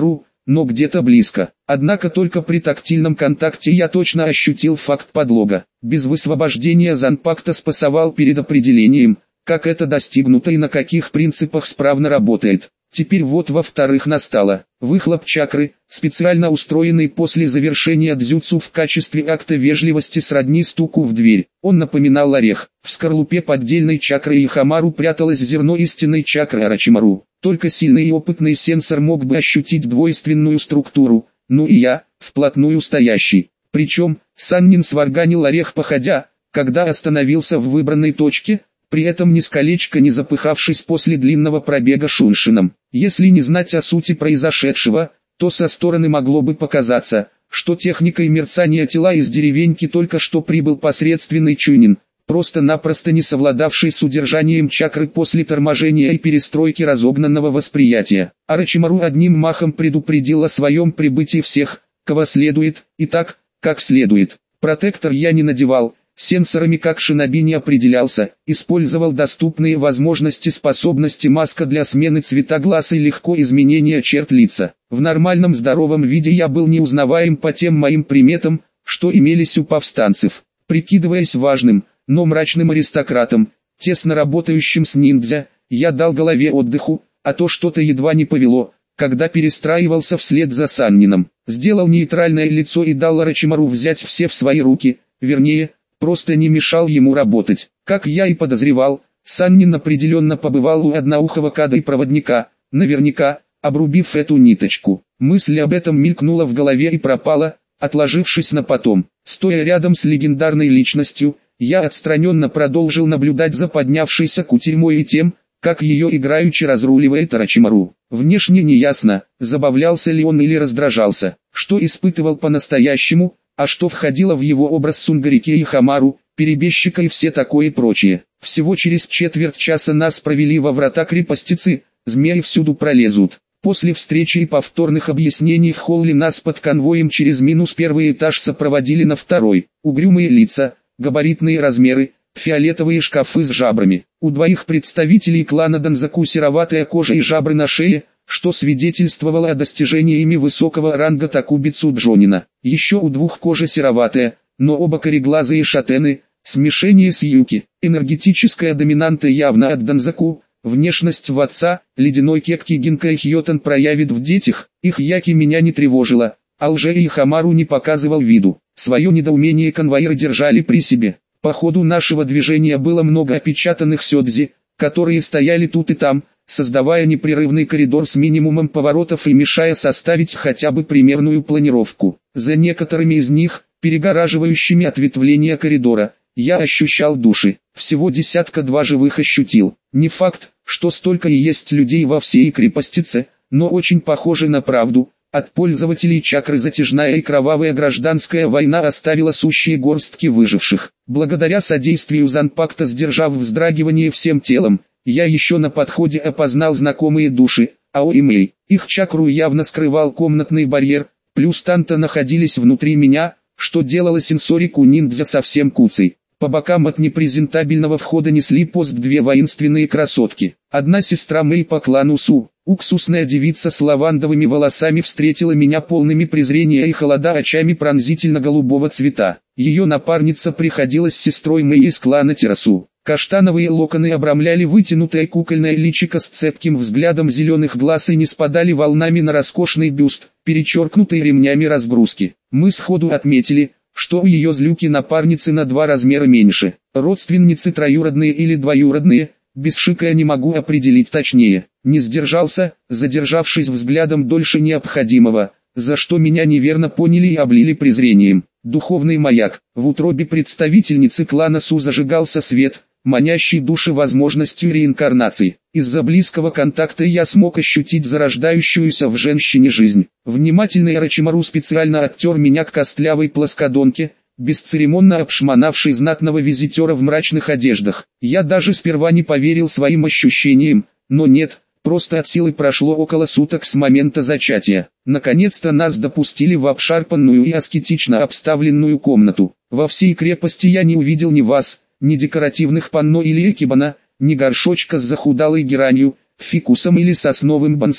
но где-то близко. Однако только при тактильном контакте я точно ощутил факт подлога. Без высвобождения Занпакта спасовал перед определением, как это достигнуто и на каких принципах справно работает. Теперь вот во-вторых настало. Выхлоп чакры, специально устроенный после завершения дзюцу в качестве акта вежливости сродни стуку в дверь. Он напоминал орех. В скорлупе поддельной чакры Ихамару пряталось зерно истинной чакры Орочимару. Только сильный и опытный сенсор мог бы ощутить двойственную структуру, ну и я, вплотную стоящий. Причем, Саннин сварганил орех походя, когда остановился в выбранной точке, при этом ни с колечка не запыхавшись после длинного пробега шуншином. Если не знать о сути произошедшего, то со стороны могло бы показаться, что техникой мерцания тела из деревеньки только что прибыл посредственный чунин, просто-напросто не совладавший с удержанием чакры после торможения и перестройки разогнанного восприятия. Орочимару одним махом предупредил о своем прибытии всех, кого следует, и так, как следует. Протектор я не надевал, сенсорами как шиноби не определялся, использовал доступные возможности способности маска для смены цвета глаз и легко изменения черт лица. В нормальном здоровом виде я был неузнаваем по тем моим приметам, что имелись у повстанцев. Прикидываясь важным, но мрачным аристократом, тесно работающим с ниндзя, я дал голове отдыху, а то что-то едва не повело, когда перестраивался вслед за Саннином. Сделал нейтральное лицо и дал Орочимару взять все в свои руки, вернее, просто не мешал ему работать. Как я и подозревал, Саннин определенно побывал у одноухого када и проводника, наверняка, обрубив эту ниточку. Мысль об этом мелькнула в голове и пропала, отложившись на потом. Стоя рядом с легендарной личностью, я отстраненно продолжил наблюдать за поднявшейся кутерьмой и тем, как ее играючи разруливает Орочимару. Внешне неясно, забавлялся ли он или раздражался, что испытывал по-настоящему, а что входило в его образ Сунгарике и Хамару, перебежчика и все такое прочее. Всего через четверть часа нас провели во врата крепостицы, змеи всюду пролезут. После встречи и повторных объяснений в холле нас под конвоем через минус первый этаж сопроводили на второй. Угрюмые лица, габаритные размеры, фиолетовые шкафы с жабрами. У двоих представителей клана Данзаку сероватая кожа и жабры на шее, что свидетельствовало о достижении ими высокого ранга Такубицу Джонина. Еще у двух кожа сероватая, но оба кореглазые шатены, смешение с Юки. Энергетическая доминанта явно от Данзаку, внешность в отца, ледяной кекки Гинкай Хьотан проявит в детях, их Яки меня не тревожила, а лже и Хамару не показывал виду. Свое недоумение конвоиры держали при себе. По ходу нашего движения было много опечатанных сёдзи, которые стояли тут и там, создавая непрерывный коридор с минимумом поворотов и мешая составить хотя бы примерную планировку. За некоторыми из них, перегораживающими ответвления коридора, я ощущал души. Всего десятка-два живых ощутил. Не факт, что столько и есть людей во всей крепостице, но очень похоже на правду. От пользователей чакры затяжная и кровавая гражданская война оставила сущие горстки выживших. Благодаря содействию Занпакта, сдержав вздрагивание всем телом, я еще на подходе опознал знакомые души, Ао и Мэй. Их чакру явно скрывал комнатный барьер, плюс танта находились внутри меня, что делало сенсорику ниндзя совсем куцей. По бокам от непрезентабельного входа несли пост две воинственные красотки. Одна сестра Мэй по клану Су, уксусная девица с лавандовыми волосами, встретила меня полными презрения и холода очами пронзительно-голубого цвета. Ее напарница приходилась сестрой Мэй из клана Терасу. Каштановые локоны обрамляли вытянутое кукольное личико с цепким взглядом зеленых глаз и не спадали волнами на роскошный бюст, перечеркнутый ремнями разгрузки. Мы сходу отметили, что у ее злюки напарницы на два размера меньше. Родственницы троюродные или двоюродные, без шика я не могу определить точнее. Не сдержался, задержавшись взглядом дольше необходимого, за что меня неверно поняли и облили презрением. Духовный маяк. В утробе представительницы клана Су зажигался свет, манящий души возможностью реинкарнации. Из-за близкого контакта я смог ощутить зарождающуюся в женщине жизнь. Внимательный Орочимару специально оттер меня к костлявой плоскодонке, бесцеремонно обшмонавшей знатного визитера в мрачных одеждах. Я даже сперва не поверил своим ощущениям, но нет, просто от силы прошло около суток с момента зачатия. Наконец-то нас допустили в обшарпанную и аскетично обставленную комнату. Во всей крепости я не увидел ни ваз, ни декоративных панно или экибана, ни горшочка с захудалой геранью, фикусом или сосновым бонсаем,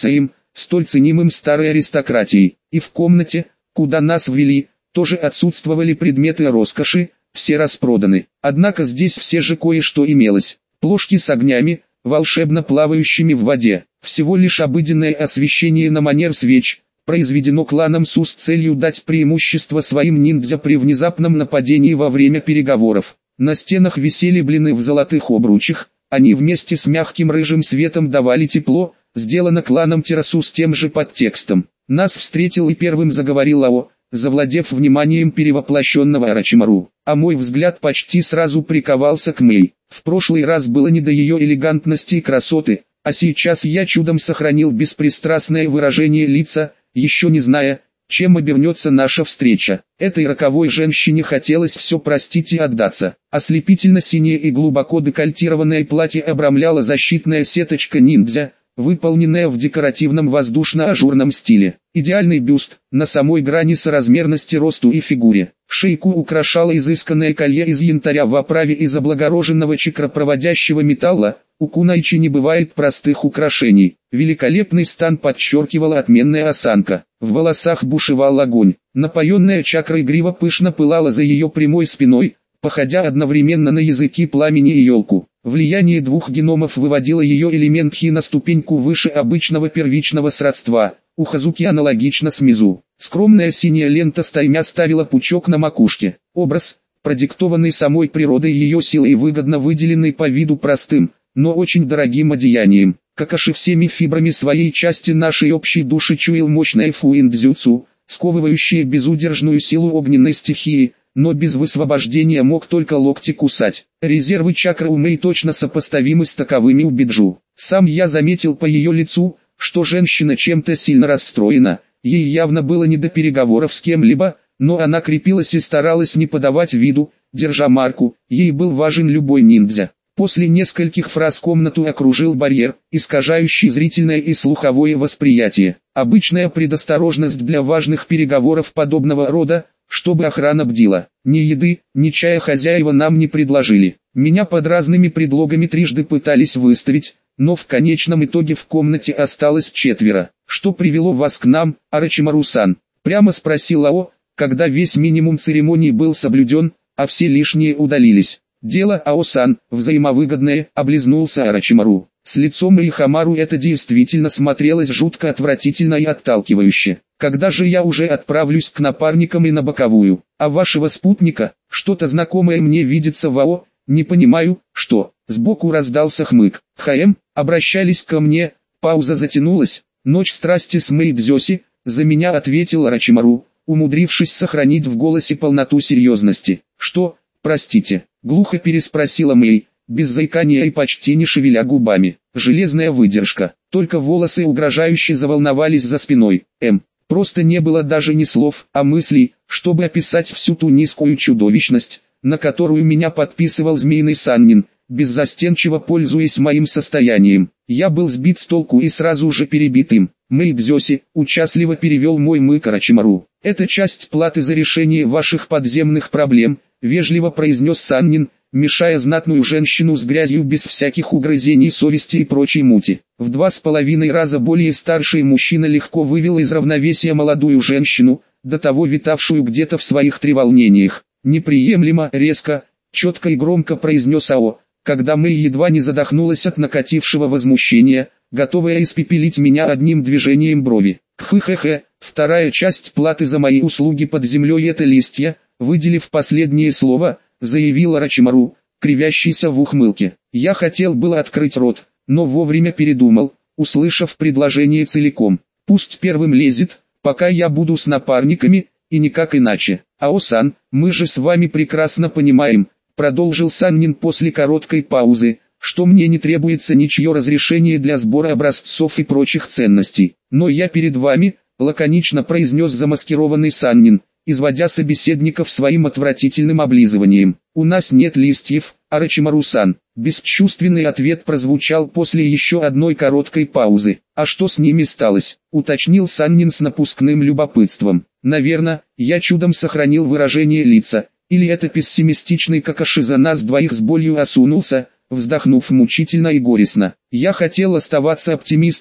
столь ценимым старой аристократией. И в комнате, куда нас ввели, тоже отсутствовали предметы роскоши, все распроданы. Однако здесь все же кое-что имелось. Плошки с огнями, волшебно плавающими в воде. Всего лишь обыденное освещение на манер свеч, произведено кланом Су с целью дать преимущество своим ниндзя при внезапном нападении во время переговоров. На стенах висели блины в золотых обручах, они вместе с мягким рыжим светом давали тепло, сделано кланом Террасу с тем же подтекстом. Нас встретил и первым заговорил Лао, завладев вниманием перевоплощенного Орочимару, а мой взгляд почти сразу приковался к Мэй. В прошлый раз было не до ее элегантности и красоты, а сейчас я чудом сохранил беспристрастное выражение лица, еще не зная, чем обернется наша встреча. Этой роковой женщине хотелось все простить и отдаться. Ослепительно-синее и глубоко декольтированное платье обрамляла защитная сеточка ниндзя, выполненная в декоративном воздушно-ажурном стиле. Идеальный бюст, на самой грани соразмерности росту и фигуре. Шейку украшало изысканное колье из янтаря в оправе из облагороженного чакропроводящего металла. У кунайчи не бывает простых украшений. Великолепный стан подчеркивала отменная осанка. В волосах бушевал огонь. Напоенная чакрой грива пышно пылала за ее прямой спиной, походя одновременно на языки пламени и елку. Влияние двух геномов выводило ее элемент хи на ступеньку выше обычного первичного сродства. У Хазуки аналогично с Мизу. Скромная синяя лента стаймя ставила пучок на макушке. Образ, продиктованный самой природой ее силой и выгодно выделенный по виду простым, но очень дорогим одеянием. Какаши всеми фибрами своей части нашей общей души чуял мощное фуиндзюцу, сковывающее безудержную силу огненной стихии, но без высвобождения мог только локти кусать. Резервы чакры у Мэй точно сопоставимы с таковыми у Биджу. Сам я заметил по ее лицу, что женщина чем-то сильно расстроена, ей явно было не до переговоров с кем-либо, но она крепилась и старалась не подавать виду, держа марку, ей был важен любой ниндзя. После нескольких фраз комнату окружил барьер, искажающий зрительное и слуховое восприятие. Обычная предосторожность для важных переговоров подобного рода, чтобы охрана бдила. Ни еды, ни чая хозяева нам не предложили. Меня под разными предлогами трижды пытались выставить, но в конечном итоге в комнате осталось четверо. «Что привело вас к нам, Орочимару-сан?» — прямо спросил Лао, когда весь минимум церемоний был соблюден, а все лишние удалились. «Дело Ао-сан, взаимовыгодное», — облизнулся Орочимару. С лицом Ихамару это действительно смотрелось жутко отвратительно и отталкивающе. «Когда же я уже отправлюсь к напарникам и на боковую? А вашего спутника, что-то знакомое мне видится в АО, не понимаю, что?» Сбоку раздался хмык. «ХМ, обращались ко мне», пауза затянулась. «Ночь страсти с Мэй Дзёси», за меня ответил Орочимару, умудрившись сохранить в голосе полноту серьезности. «Что, простите?» Глухо переспросила Мэй, без заикания и почти не шевеля губами. Железная выдержка, только волосы угрожающе заволновались за спиной. М. Просто не было даже ни слов, а мыслей, чтобы описать всю ту низкую чудовищность, на которую меня подписывал змеиный Саннин, беззастенчиво пользуясь моим состоянием. Я был сбит с толку и сразу же перебит им. «Мэй Дзёси», участливо перевел мой мык Орочимару. «Это часть платы за решение ваших подземных проблем», вежливо произнес Саннин, мешая знатную женщину с грязью без всяких угрызений совести и прочей мути. В два с половиной раза более старший мужчина легко вывел из равновесия молодую женщину, до того витавшую где-то в своих треволнениях. «Неприемлемо», резко, четко и громко произнес Ао, когда Мэй едва не задохнулась от накатившего возмущения, готовая испепелить меня одним движением брови. «Хы-хе-хе, вторая часть платы за мои услуги под землей — это листья», выделив последнее слово, заявил Орочимару, кривящийся в ухмылке. Я хотел было открыть рот, но вовремя передумал, услышав предложение целиком. «Пусть первым лезет, пока я буду с напарниками, и никак иначе. Ао-сан, мы же с вами прекрасно понимаем», продолжил Саннин после короткой паузы, «что мне не требуется ничье разрешение для сбора образцов и прочих ценностей. Но я перед вами», лаконично произнес замаскированный Саннин, изводя собеседников своим отвратительным облизыванием. «У нас нет листьев, Орочимару-сан». Бесчувственный ответ прозвучал после еще одной короткой паузы. «А что с ними сталось?» — уточнил Саннин с напускным любопытством. «Наверное, я чудом сохранил выражение лица, или это пессимистичный Какаши за нас двоих с болью осунулся», вздохнув мучительно и горестно. «Я хотел оставаться оптимистом,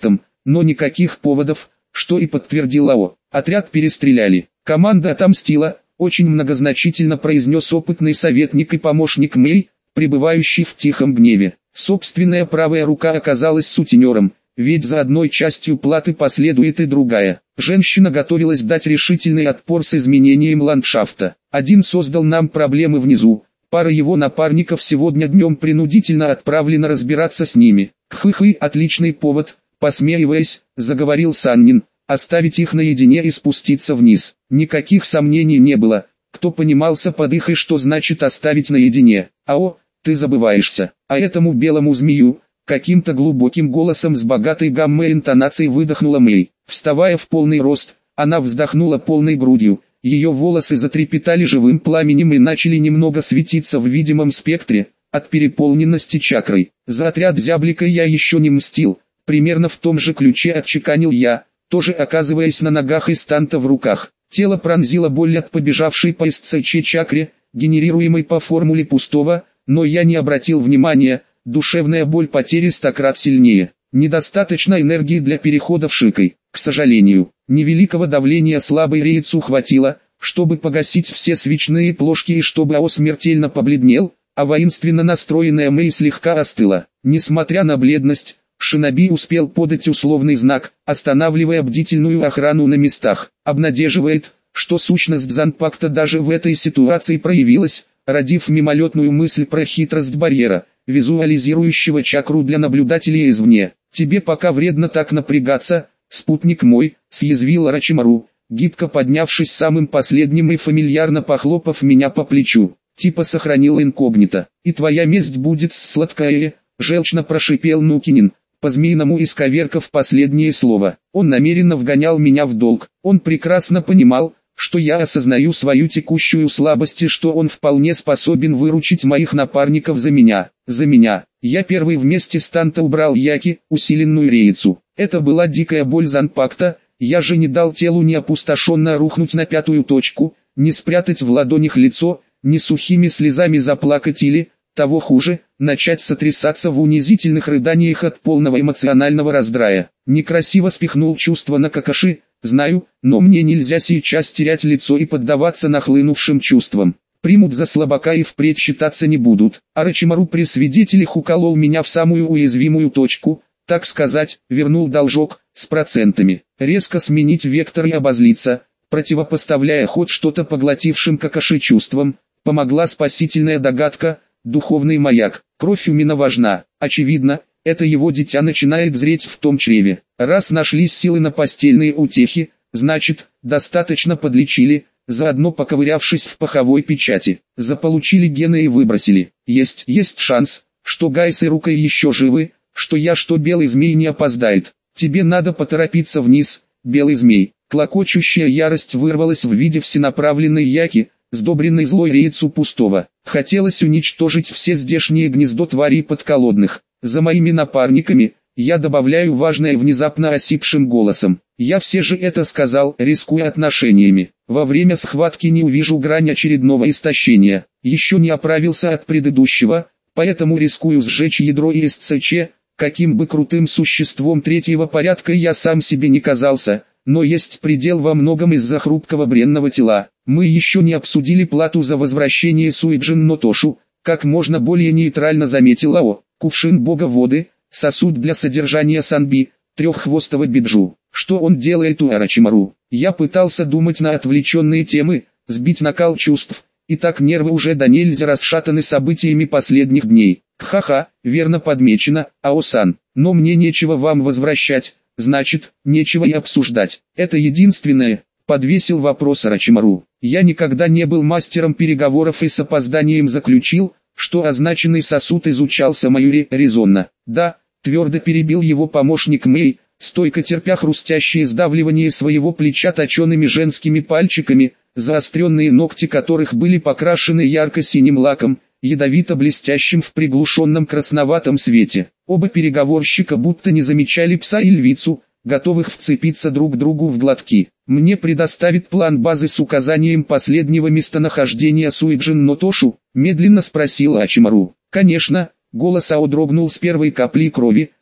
но никаких поводов, что и подтвердил Ао. Отряд перестреляли. Команда отомстила, очень многозначительно произнес опытный советник и помощник Мэй, пребывающий в тихом гневе. Собственная правая рука оказалась сутенером, ведь за одной частью платы последует и другая. Женщина готовилась дать решительный отпор с изменением ландшафта. Один создал нам проблемы внизу, пара его напарников сегодня днем принудительно отправлена разбираться с ними. Хы-хы, отличный повод, посмеиваясь, заговорил Саннин, оставить их наедине и спуститься вниз. Никаких сомнений не было, кто понимался под их и что значит оставить наедине. Ао, ты забываешься, а этому белому змею, каким-то глубоким голосом с богатой гаммой интонацией выдохнула Мэй. Вставая в полный рост, она вздохнула полной грудью, ее волосы затрепетали живым пламенем и начали немного светиться в видимом спектре, от переполненности чакрой. За отряд зяблика я еще не мстил, примерно в том же ключе отчеканил я, тоже оказываясь на ногах и станта в руках. Тело пронзило боль от побежавшей по эс цэ че чакре, генерируемой по формуле пустого, но я не обратил внимания, душевная боль потери стократ сильнее. Недостаточно энергии для перехода в шикой. К сожалению, невеликого давления слабой рейцу хватило, чтобы погасить все свечные плошки и чтобы Ао смертельно побледнел, а воинственно настроенная Мэй слегка остыла. Несмотря на бледность, Шиноби успел подать условный знак, останавливая бдительную охрану на местах. Обнадеживает, что сущность Занпакта даже в этой ситуации проявилась, родив мимолетную мысль про хитрость барьера, визуализирующего чакру для наблюдателей извне. «Тебе пока вредно так напрягаться, спутник мой», — съязвил Орочимару, гибко поднявшись самым последним и фамильярно похлопав меня по плечу. «Типа сохранил инкогнито. И твоя месть будет сладкая», — желчно прошипел Нукинин, по-змеиному исковеркав последнее слово. Он намеренно вгонял меня в долг. Он прекрасно понимал, что я осознаю свою текущую слабость и что он вполне способен выручить моих напарников за меня. За меня. Я первый вместе с Танто убрал Яки, усиленную рейцу. Это была дикая боль Занпакта, я же не дал телу неопустошенно рухнуть на пятую точку, не спрятать в ладонях лицо, не сухими слезами заплакать или, того хуже, начать сотрясаться в унизительных рыданиях от полного эмоционального раздрая. Некрасиво спихнул чувства на Какаши, знаю, но мне нельзя сейчас терять лицо и поддаваться нахлынувшим чувствам. Примут за слабака и впредь считаться не будут. Орочимару при свидетелях уколол меня в самую уязвимую точку, так сказать, вернул должок, с процентами. Резко сменить вектор и обозлиться, противопоставляя ход что-то поглотившим Какаши чувствам, помогла спасительная догадка, духовный маяк. Кровь у Мина важна, очевидно, это его дитя начинает зреть в том чреве. Раз нашлись силы на постельные утехи, значит, достаточно подлечили, заодно поковырявшись в паховой печати. Заполучили гены и выбросили. Есть, есть шанс, что Гайс и Рукой еще живы, что я, что Белый Змей не опоздает. Тебе надо поторопиться вниз, Белый Змей. Клокочущая ярость вырвалась в виде всенаправленной Яки, сдобренной злой рейцу пустого. Хотелось уничтожить все здешние гнездо тварей подколодных. За моими напарниками, я добавляю важное внезапно осипшим голосом. Я все же это сказал, рискуя отношениями. Во время схватки не увижу грань очередного истощения. Еще не оправился от предыдущего, поэтому рискую сжечь ядро и эс цэ че, каким бы крутым существом третьего порядка я сам себе не казался. Но есть предел во многом из-за хрупкого бренного тела. Мы еще не обсудили плату за возвращение Суиджин Нотошу, как можно более нейтрально заметил Ао. Кувшин бога воды, сосуд для содержания Санби, треххвостого биджу. Что он делает у Орочимару? Я пытался думать на отвлеченные темы, сбить накал чувств, и так нервы уже до нельзя расшатаны событиями последних дней. Ха-ха, верно подмечено, Ао-сан, но мне нечего вам возвращать. Значит, нечего и обсуждать. Это единственное, подвесил вопрос Орочимару. Я никогда не был мастером переговоров и с опозданием заключил, что означенный сосуд изучался Майюри резонно. Да, твердо перебил его помощник Мэй, стойко терпя хрустящее сдавливание своего плеча точеными женскими пальчиками, заостренные ногти которых были покрашены ярко-синим лаком, ядовито-блестящим в приглушенном красноватом свете. Оба переговорщика будто не замечали пса и львицу, готовых вцепиться друг другу в глотки. Мне предоставит план базы с указанием последнего местонахождения Суиджин Нотошу, медленно спросила Орочимару. Конечно, голос Ао дрогнул с первой капли крови,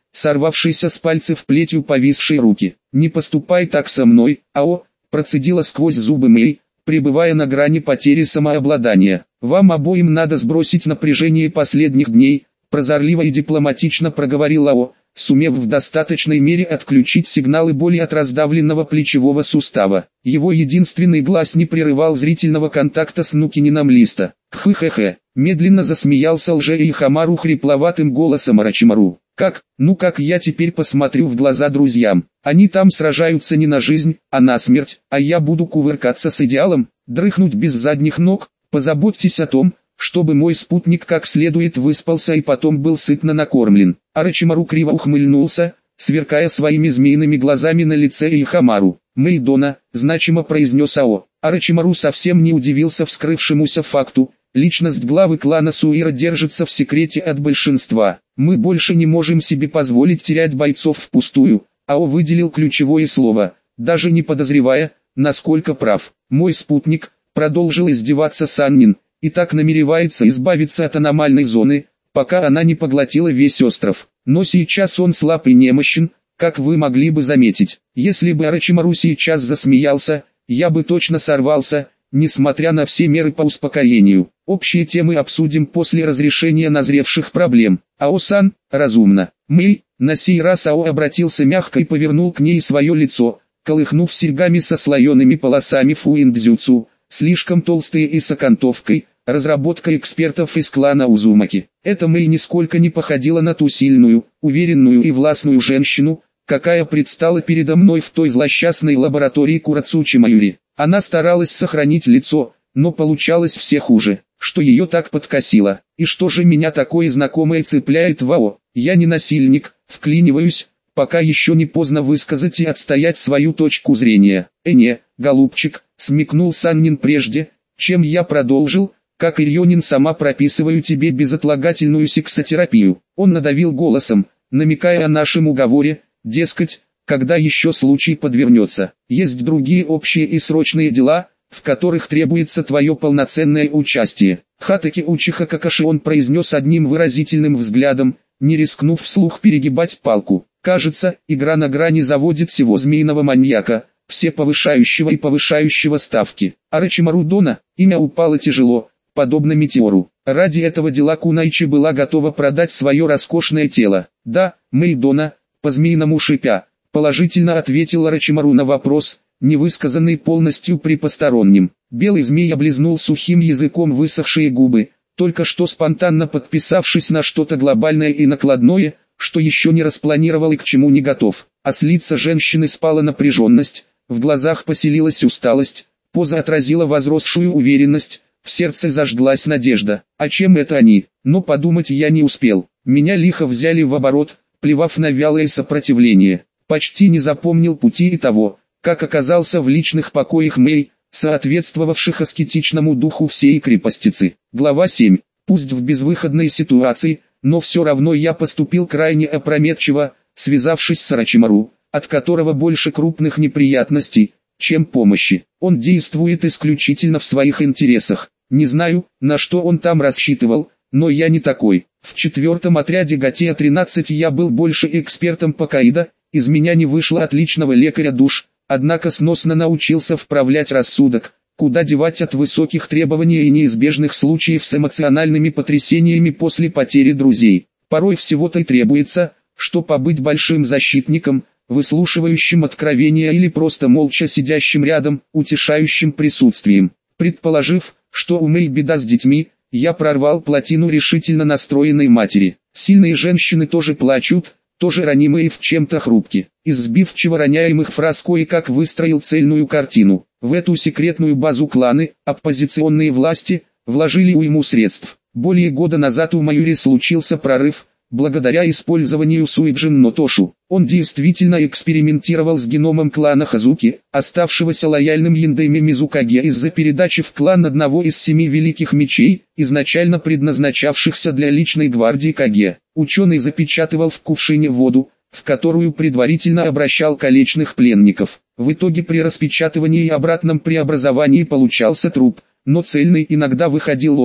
сорвавшейся с пальцев плетью повисшей руки. «Не поступай так со мной, Ао», процедила сквозь зубы Мэй, пребывая на грани потери самообладания. «Вам обоим надо сбросить напряжение последних дней», прозорливо и дипломатично проговорил Ао, сумев в достаточной мере отключить сигналы боли от раздавленного плечевого сустава. Его единственный глаз не прерывал зрительного контакта с Нукинином Листа. «Хы-хе-хе», медленно засмеялся Лже-Ихамару хрипловатым голосом Орочимару. «Как, ну как я теперь посмотрю в глаза друзьям? Они там сражаются не на жизнь, а на смерть, а я буду кувыркаться с идеалом, дрыхнуть без задних ног. Позаботьтесь о том, чтобы мой спутник как следует выспался и потом был сытно накормлен». Орочимару криво ухмыльнулся, сверкая своими змеиными глазами на лице Ихамару. «Мэйдона», значимо произнес Ао. Орочимару совсем не удивился вскрывшемуся факту. Личность главы клана Суира держится в секрете от большинства. «Мы больше не можем себе позволить терять бойцов впустую», Ао выделил ключевое слово, даже не подозревая, насколько прав. «Мой спутник», продолжил издеваться Саннин, и так намеревается избавиться от аномальной зоны, пока она не поглотила весь остров. Но сейчас он слаб и немощен, как вы могли бы заметить. Если бы Орочимару сейчас засмеялся, я бы точно сорвался, несмотря на все меры по успокоению. Общие темы обсудим после разрешения назревших проблем. Ао-сан, разумно. Мэй, на сей раз Ао обратился мягко и повернул к ней свое лицо, колыхнув серьгами со слоеными полосами фуиндзюцу, слишком толстые и с окантовкой, разработка экспертов из клана Узумаки. Эта Мэй нисколько не походила на ту сильную, уверенную и властную женщину, какая предстала передо мной в той злосчастной лаборатории Курацучи Маюри. Она старалась сохранить лицо, но получалось все хуже. Что ее так подкосило, и что же меня такое знакомое цепляет в АО? Я не насильник, вклиниваюсь, пока еще не поздно высказать и отстоять свою точку зрения. Э не, голубчик, смекнул Саннин прежде, чем я продолжил, как Ирьонин сама прописываю тебе безотлагательную сексотерапию. Он надавил голосом, намекая о нашем уговоре, дескать, когда еще случай подвернется. Есть другие общие и срочные дела, в которых требуется твое полноценное участие. Хатаки Учиха Какаши он произнес одним выразительным взглядом, не рискнув вслух перегибать палку. Кажется, игра на грани заводит всего змеиного маньяка, все повышающего и повышающего ставки. Орочимару Дона, имя упало тяжело, подобно метеору. Ради этого дела Кунайчи была готова продать свое роскошное тело. Да, Мэйдона, по-змеиному шипя, положительно ответил Орочимару на вопрос, не высказанный полностью при постороннем. Белый змей облизнул сухим языком высохшие губы, только что спонтанно подписавшись на что-то глобальное и накладное, что еще не распланировал и к чему не готов. А с лица женщины спала напряженность, в глазах поселилась усталость, поза отразила возросшую уверенность, в сердце зажглась надежда. А чем это они? Но подумать я не успел. Меня лихо взяли в оборот, плевав на вялое сопротивление. Почти не запомнил пути и того, как оказался в личных покоях Мэй, соответствовавших аскетичному духу всей крепостицы. Глава семь. Пусть в безвыходной ситуации, но все равно я поступил крайне опрометчиво, связавшись с Орочимару, от которого больше крупных неприятностей, чем помощи. Он действует исключительно в своих интересах. Не знаю, на что он там рассчитывал, но я не такой. В четвертом отряде Гатея тринадцать я был больше экспертом по Каида, из меня не вышло отличного лекаря душ, однако сносно научился вправлять рассудок, куда девать от высоких требований и неизбежных случаев с эмоциональными потрясениями после потери друзей. Порой всего-то и требуется, что побыть большим защитником, выслушивающим откровения или просто молча сидящим рядом, утешающим присутствием. Предположив, что у Мэй беда с детьми, я прорвал плотину решительно настроенной матери. Сильные женщины тоже плачут, тоже ранимы и в чем-то хрупки. Из сбивчиво роняемых фраз кое-как выстроил цельную картину. В эту секретную базу кланы, оппозиционные власти, вложили уйму средств. Более года назад у Маюри случился прорыв, благодаря использованию Суиджин Нотошу. Он действительно экспериментировал с геномом клана Хазуки, оставшегося лояльным Яндайме Мизукаге из-за передачи в клан одного из семи великих мечей, изначально предназначавшихся для личной гвардии Каге. Ученый запечатывал в кувшине воду, в которую предварительно обращал колечных пленников. В итоге при распечатывании и обратном преобразовании получался труп, но цельный иногда выходил овощ,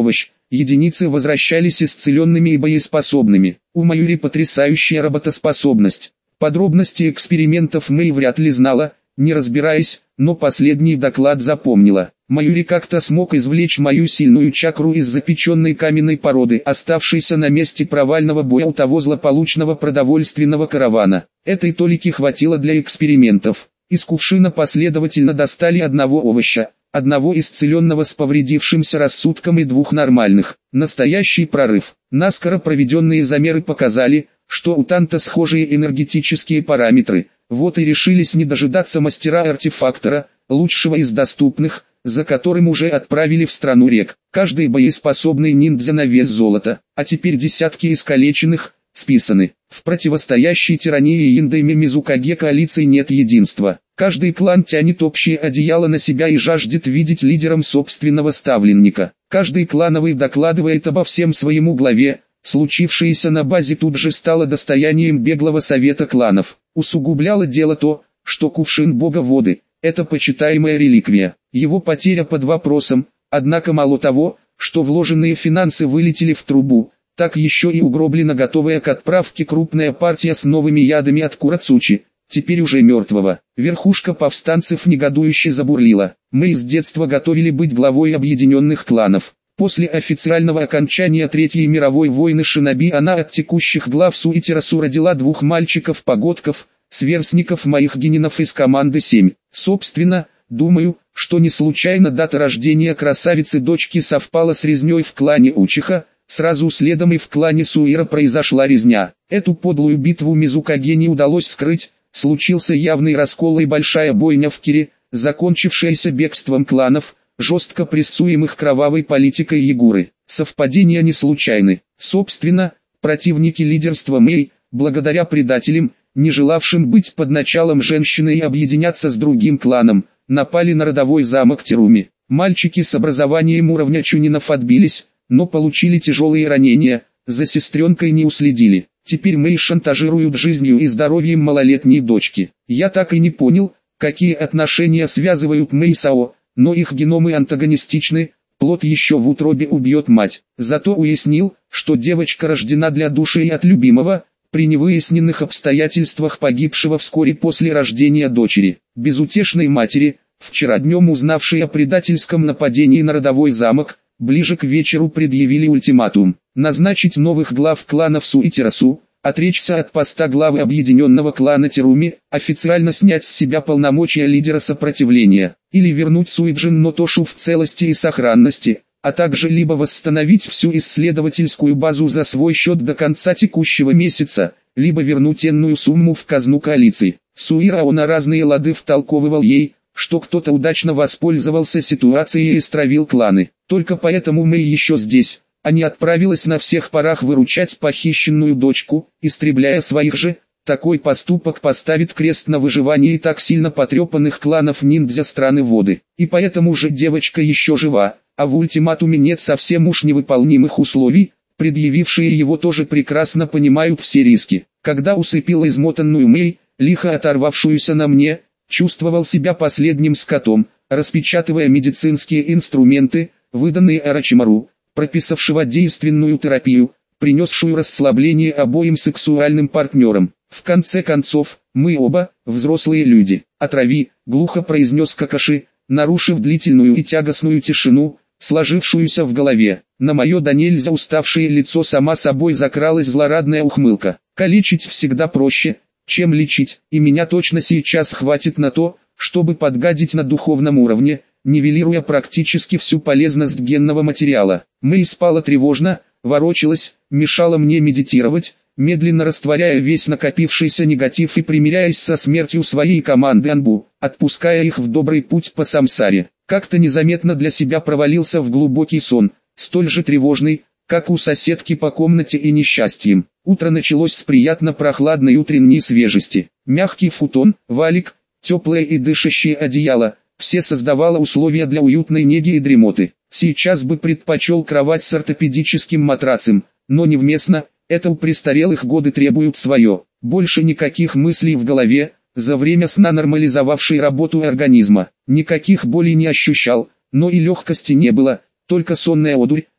единицы возвращались исцеленными и боеспособными. У Маюри потрясающая работоспособность. Подробности экспериментов Мэй вряд ли знала, не разбираясь, но последний доклад запомнила. Маюри как-то смог извлечь мою сильную чакру из запеченной каменной породы, оставшейся на месте провального боя у того злополучного продовольственного каравана. Этой толики хватило для экспериментов. Из кувшина последовательно достали одного овоща, одного исцеленного с повредившимся рассудком и двух нормальных. Настоящий прорыв. Наскоро проведенные замеры показали, что у Танта схожие энергетические параметры. Вот и решились не дожидаться мастера-артефактора, лучшего из доступных, за которым уже отправили в страну рек. Каждый боеспособный ниндзя на вес золота, а теперь десятки искалеченных, списаны. В противостоящей тирании Яндайме Мизукаге коалиции нет единства. Каждый клан тянет общее одеяло на себя и жаждет видеть лидером собственного ставленника. Каждый клановый докладывает обо всем своему главе. Случившееся на базе тут же стало достоянием беглого совета кланов. Усугубляло дело то, что кувшин бога воды – это почитаемая реликвия. Его потеря под вопросом, однако мало того, что вложенные финансы вылетели в трубу, так еще и угроблена готовая к отправке крупная партия с новыми ядами от Курацучи, теперь уже мертвого. Верхушка повстанцев негодующе забурлила. Мы с детства готовили быть главой объединенных кланов. После официального окончания Третьей мировой войны шиноби она от текущих глав Суитерасу родила двух мальчиков-погодков, сверстников моих генинов из команды семь. Собственно, думаю, что не случайно дата рождения красавицы-дочки совпала с резней в клане Учиха, сразу следом и в клане Суира произошла резня. Эту подлую битву Мизукаге не удалось скрыть, случился явный раскол и большая бойня в Кире, закончившаяся бегством кланов, жестко прессуемых кровавой политикой Ягуры. Совпадения не случайны. Собственно, противники лидерства Мэй, благодаря предателям, не желавшим быть под началом женщины и объединяться с другим кланом, напали на родовой замок Теруми. Мальчики с образованием уровня чунинов отбились, но получили тяжелые ранения, за сестренкой не уследили. Теперь Мэй шантажируют жизнью и здоровьем малолетней дочки. Я так и не понял, какие отношения связывают Мэй с Ао, но их геномы антагонистичны, плод еще в утробе убьет мать. Зато уяснил, что девочка рождена для души и от любимого, при невыясненных обстоятельствах погибшего вскоре после рождения дочери. Безутешной матери, вчера днем узнавшей о предательском нападении на родовой замок, ближе к вечеру предъявили ультиматум. Назначить новых глав кланов Суитерасу, отречься от поста главы объединенного клана Теруми, официально снять с себя полномочия лидера сопротивления, или вернуть Суиджин Нотошу в целости и сохранности, а также либо восстановить всю исследовательскую базу за свой счет до конца текущего месяца, либо вернуть энную сумму в казну коалиции. Суирао на разные лады втолковывал ей, что кто-то удачно воспользовался ситуацией и стравил кланы. Только поэтому Мэй еще здесь, а не отправилась на всех парах выручать похищенную дочку, истребляя своих же. Такой поступок поставит крест на выживании так сильно потрепанных кланов ниндзя страны воды. И поэтому же девочка еще жива, а в ультиматуме нет совсем уж невыполнимых условий, предъявившие его тоже прекрасно понимают все риски. Когда усыпила измотанную Мэй, лихо оторвавшуюся на мне, чувствовал себя последним скотом, распечатывая медицинские инструменты, выданные Орочимару, прописавшего действенную терапию, принесшую расслабление обоим сексуальным партнерам. В конце концов, мы оба, взрослые люди. «Отрави», — глухо произнес Какаши, нарушив длительную и тягостную тишину, сложившуюся в голове. На мое до нельзя уставшее лицо сама собой закралась злорадная ухмылка. «Калечить всегда проще, чем лечить, и меня точно сейчас хватит на то, чтобы подгадить на духовном уровне, нивелируя практически всю полезность генного материала». Мэй спала тревожно, ворочалась, мешала мне медитировать, медленно растворяя весь накопившийся негатив и примиряясь со смертью своей команды Анбу, отпуская их в добрый путь по самсаре. Как-то незаметно для себя провалился в глубокий сон, столь же тревожный, как у соседки по комнате и несчастьем. Утро началось с приятно прохладной утренней свежести. Мягкий футон, валик, теплое и дышащее одеяло – все создавало условия для уютной неги и дремоты. Сейчас бы предпочел кровать с ортопедическим матрацем, но невместно, это у престарелых годы требуют свое. Больше никаких мыслей в голове, за время сна нормализовавшей работу организма. Никаких болей не ощущал, но и легкости не было, только сонная одурь,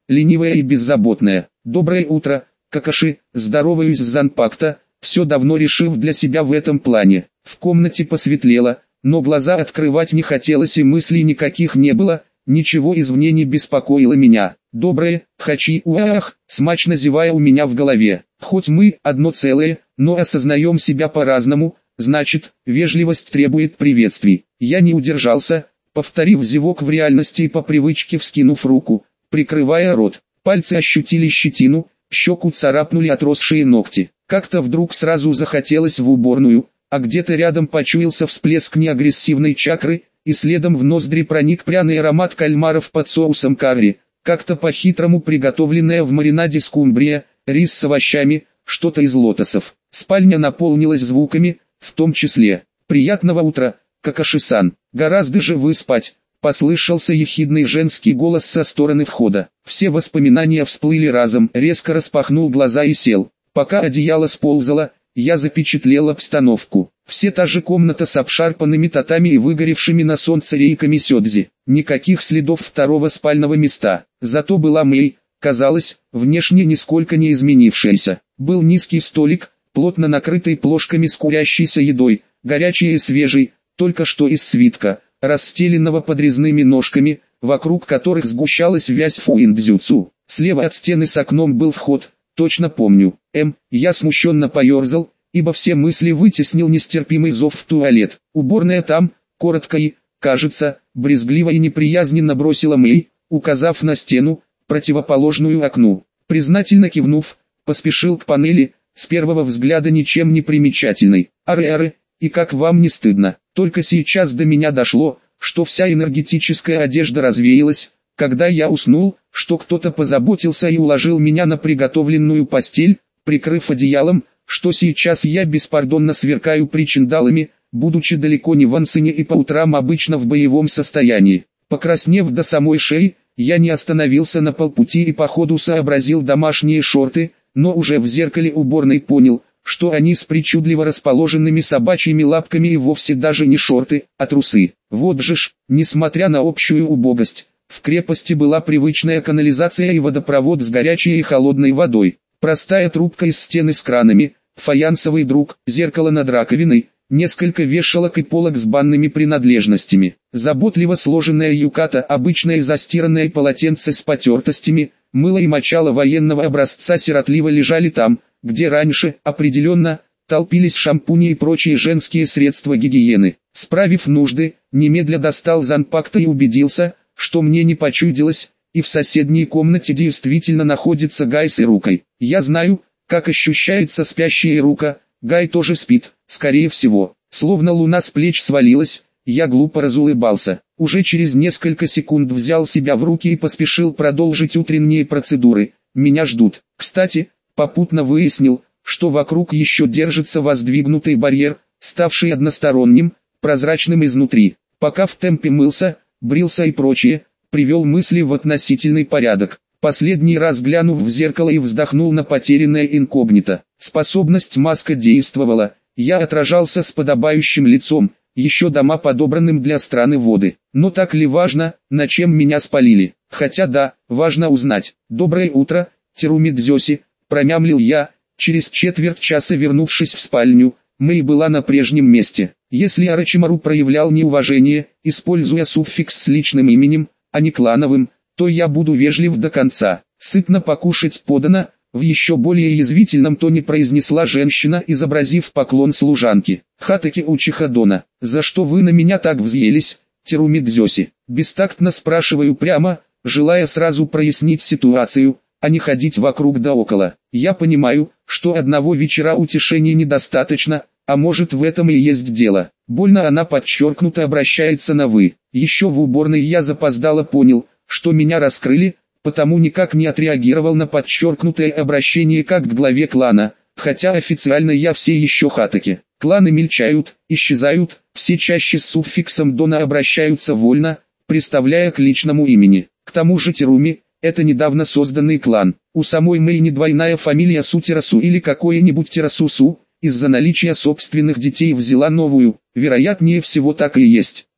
ленивая и беззаботная. Доброе утро, Какаши, здороваюсь с Занпакта, все давно решив для себя в этом плане. В комнате посветлело, но глаза открывать не хотелось и мыслей никаких не было, ничего извне не беспокоило меня. Доброе, хачи, уах, смачно зевая у меня в голове. Хоть мы одно целое, но осознаем себя по-разному, значит, вежливость требует приветствий. Я не удержался, повторив зевок в реальности и по привычке вскинув руку, прикрывая рот. Пальцы ощутили щетину, щеку царапнули отросшие ногти. Как-то вдруг сразу захотелось в уборную, а где-то рядом почуялся всплеск неагрессивной чакры, и следом в ноздри проник пряный аромат кальмаров под соусом карри, как-то по-хитрому приготовленная в маринаде скумбрия, рис с овощами, что-то из лотосов. Спальня наполнилась звуками, в том числе «Приятного утра, Какаши-сан, гораздо же вы спать», послышался ехидный женский голос со стороны входа. Все воспоминания всплыли разом, резко распахнул глаза и сел. Пока одеяло сползало, я запечатлел обстановку. Все та же комната с обшарпанными татами и выгоревшими на солнце рейками сёдзи. Никаких следов второго спального места. Зато была Мэй, казалось, внешне нисколько не изменившаяся. Был низкий столик, плотно накрытый плошками с курящейся едой, горячей и свежей, только что из свитка, расстеленного подрезными ножками, вокруг которых сгущалась вязь фуиндзюцу. Слева от стены с окном был вход, точно помню. М, я смущенно поерзал, ибо все мысли вытеснил нестерпимый зов в туалет. Уборная там, коротко и, кажется, брезгливо и неприязненно бросила Мэй, указав на стену, противоположную окну. Признательно кивнув, поспешил к панели, с первого взгляда ничем не примечательной. Ары-ары, и как вам не стыдно? Только сейчас до меня дошло, что вся энергетическая одежда развеялась, когда я уснул, что кто-то позаботился и уложил меня на приготовленную постель, прикрыв одеялом, что сейчас я беспардонно сверкаю причиндалами, будучи далеко не в ансене и по утрам обычно в боевом состоянии. Покраснев до самой шеи, я не остановился на полпути и по ходу сообразил домашние шорты, но уже в зеркале уборной понял, что они с причудливо расположенными собачьими лапками и вовсе даже не шорты, а трусы. Вот же ж, несмотря на общую убогость, в крепости была привычная канализация и водопровод с горячей и холодной водой. Простая трубка из стены с кранами, фаянсовый друг, зеркало над раковиной, несколько вешалок и полок с банными принадлежностями. Заботливо сложенная юката, обычное застиранное полотенце с потертостями, мыло и мочало военного образца сиротливо лежали там, где раньше, определенно, толпились шампуни и прочие женские средства гигиены. Справив нужды, немедля достал Занпакта и убедился, что мне не почудилось, и в соседней комнате действительно находится Гай с Ирукой. Я знаю, как ощущается спящая Ирука, Гай тоже спит, скорее всего. Словно луна с плеч свалилась, я глупо разулыбался. Уже через несколько секунд взял себя в руки и поспешил продолжить утренние процедуры. Меня ждут. Кстати, попутно выяснил, что вокруг еще держится воздвигнутый барьер, ставший односторонним, прозрачным изнутри. Пока в темпе мылся, брился и прочее, привел мысли в относительный порядок. Последний раз глянув в зеркало и вздохнул на потерянное инкогнито. Способность маска действовала, я отражался с подобающим лицом, еще дома подобранным для страны воды. Но так ли важно, на чем меня спалили? Хотя да, важно узнать. Доброе утро, Теруми Дзёси, промямлил я, через четверть часа вернувшись в спальню. Мэй была на прежнем месте. Если Орочимару проявлял неуважение, используя суффикс с личным именем, а не клановым, то я буду вежлив до конца. Сытно покушать подано, в еще более язвительном тоне произнесла женщина, изобразив поклон служанке. Хатаки Учиха Дона, за что вы на меня так взъелись, Теруми Дзёси? Бестактно спрашиваю прямо, желая сразу прояснить ситуацию, а не ходить вокруг да около. Я понимаю, что одного вечера утешения недостаточно, а может в этом и есть дело. Больно она подчеркнуто обращается на «вы». Еще в уборной я запоздало понял, что меня раскрыли, потому никак не отреагировал на подчеркнутое обращение как к главе клана, хотя официально я все еще Хатаки. Кланы мельчают, исчезают, все чаще с суффиксом «дона» обращаются вольно, приставляя к личному имени. К тому же Теруми – это недавно созданный клан. У самой Мэй не двойная фамилия Сутерасу или какое-нибудь Терасусу, из-за наличия собственных детей взяла новую, вероятнее всего так и есть.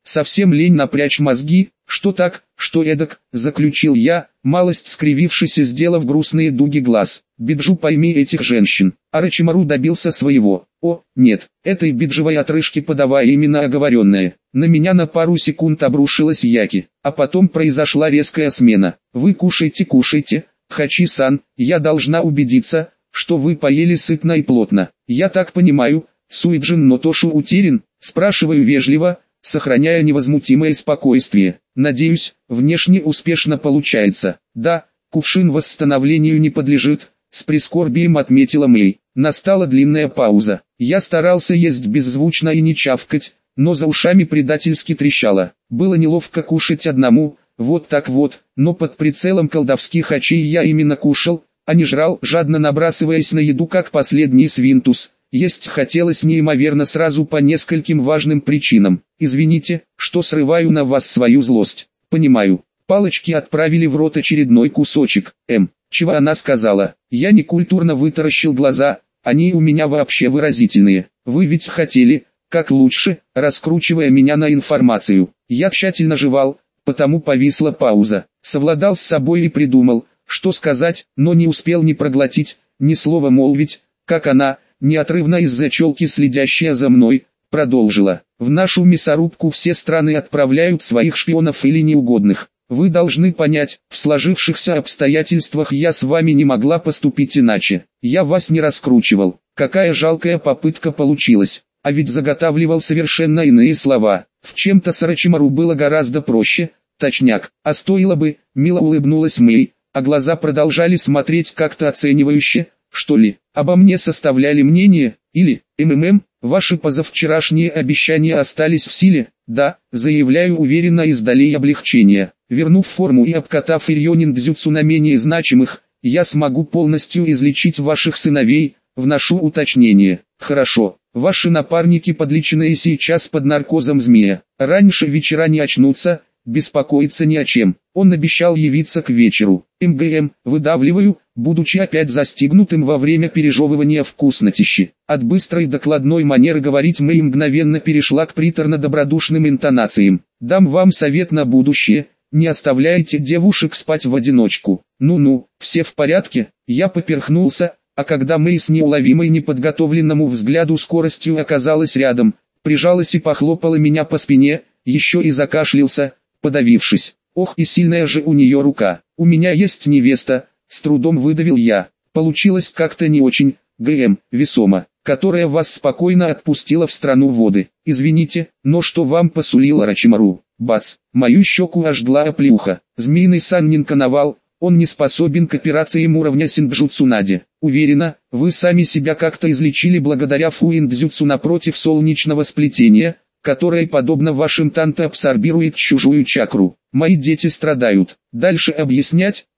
совсем лень напрячь мозги, что так, что эдак, заключил я, малость скривившись и сделав грустные дуги глаз. Биджу, пойми этих женщин. Орочимару добился своего. О, нет, этой биджевой отрыжке подавая именно оговоренное. На меня на пару секунд обрушилась Яки, а потом произошла резкая смена. Вы кушайте, кушайте, Хачи-сан, я должна убедиться, что вы поели сытно и плотно. Я так понимаю, Суиджин Нотошу утерян? Спрашиваю вежливо, сохраняя невозмутимое спокойствие. Надеюсь, внешне успешно получается. Да, кувшин восстановлению не подлежит, с прискорбием отметила Мэй. Настала длинная пауза. Я старался есть беззвучно и не чавкать, но за ушами предательски трещало. Было неловко кушать одному, вот так вот, но под прицелом колдовских очей я именно кушал, а не жрал, жадно набрасываясь на еду как последний свинтус. Есть хотелось неимоверно сразу по нескольким важным причинам. Извините, что срываю на вас свою злость. Понимаю. Палочки отправили в рот очередной кусочек. Эм, чего она сказала? Я некультурно вытаращил глаза, они у меня вообще выразительные. Вы ведь хотели, как лучше, раскручивая меня на информацию. Я тщательно жевал, потому повисла пауза. Совладал с собой и придумал, что сказать, но не успел ни проглотить, ни слова молвить, как она, неотрывно из-за челки следящая за мной, продолжила. В нашу мясорубку все страны отправляют своих шпионов или неугодных. Вы должны понять, в сложившихся обстоятельствах я с вами не могла поступить иначе. Я вас не раскручивал. Какая жалкая попытка получилась. А ведь заготавливал совершенно иные слова. В чем-то с Орочимару было гораздо проще, точняк. А стоило бы, мило улыбнулась Мэй, а глаза продолжали смотреть как-то оценивающе, что ли. Обо мне составляли мнение, или, МММ, ваши позавчерашние обещания остались в силе? Да, заявляю уверенно и с долей облегчения. Вернув форму и обкатав Ирьонин дзюцу на менее значимых, я смогу полностью излечить ваших сыновей, вношу уточнение. Хорошо, ваши напарники подлеченные сейчас под наркозом змея. Раньше вечера не очнутся, беспокоиться ни о чем. Он обещал явиться к вечеру. МГМ, выдавливаю, будучи опять застигнутым во время пережевывания вкуснотищи. От быстрой докладной манеры говорить Мэй мгновенно перешла к приторно-добродушным интонациям. Дам вам совет на будущее. Не оставляйте девушек спать в одиночку. Ну-ну, все в порядке? Я поперхнулся, а когда Мэй с неуловимой неподготовленному взгляду скоростью оказалась рядом, прижалась и похлопала меня по спине, еще и закашлялся, подавившись. Ох, и сильная же у нее рука. У меня есть невеста, с трудом выдавил я. Получилось как-то не очень, ГМ, весомо, которая вас спокойно отпустила в страну воды. Извините, но что вам посулил Орочимару? Бац, мою щеку ожгла оплеуха. Змеиный Саннин Коновал, он не способен к операциям уровня Синджутсу Нади. Уверена, вы сами себя как-то излечили благодаря фуиндзюцу напротив солнечного сплетения, которое, подобно вашим танто, абсорбирует чужую чакру. Мои дети страдают. Дальше объяснять,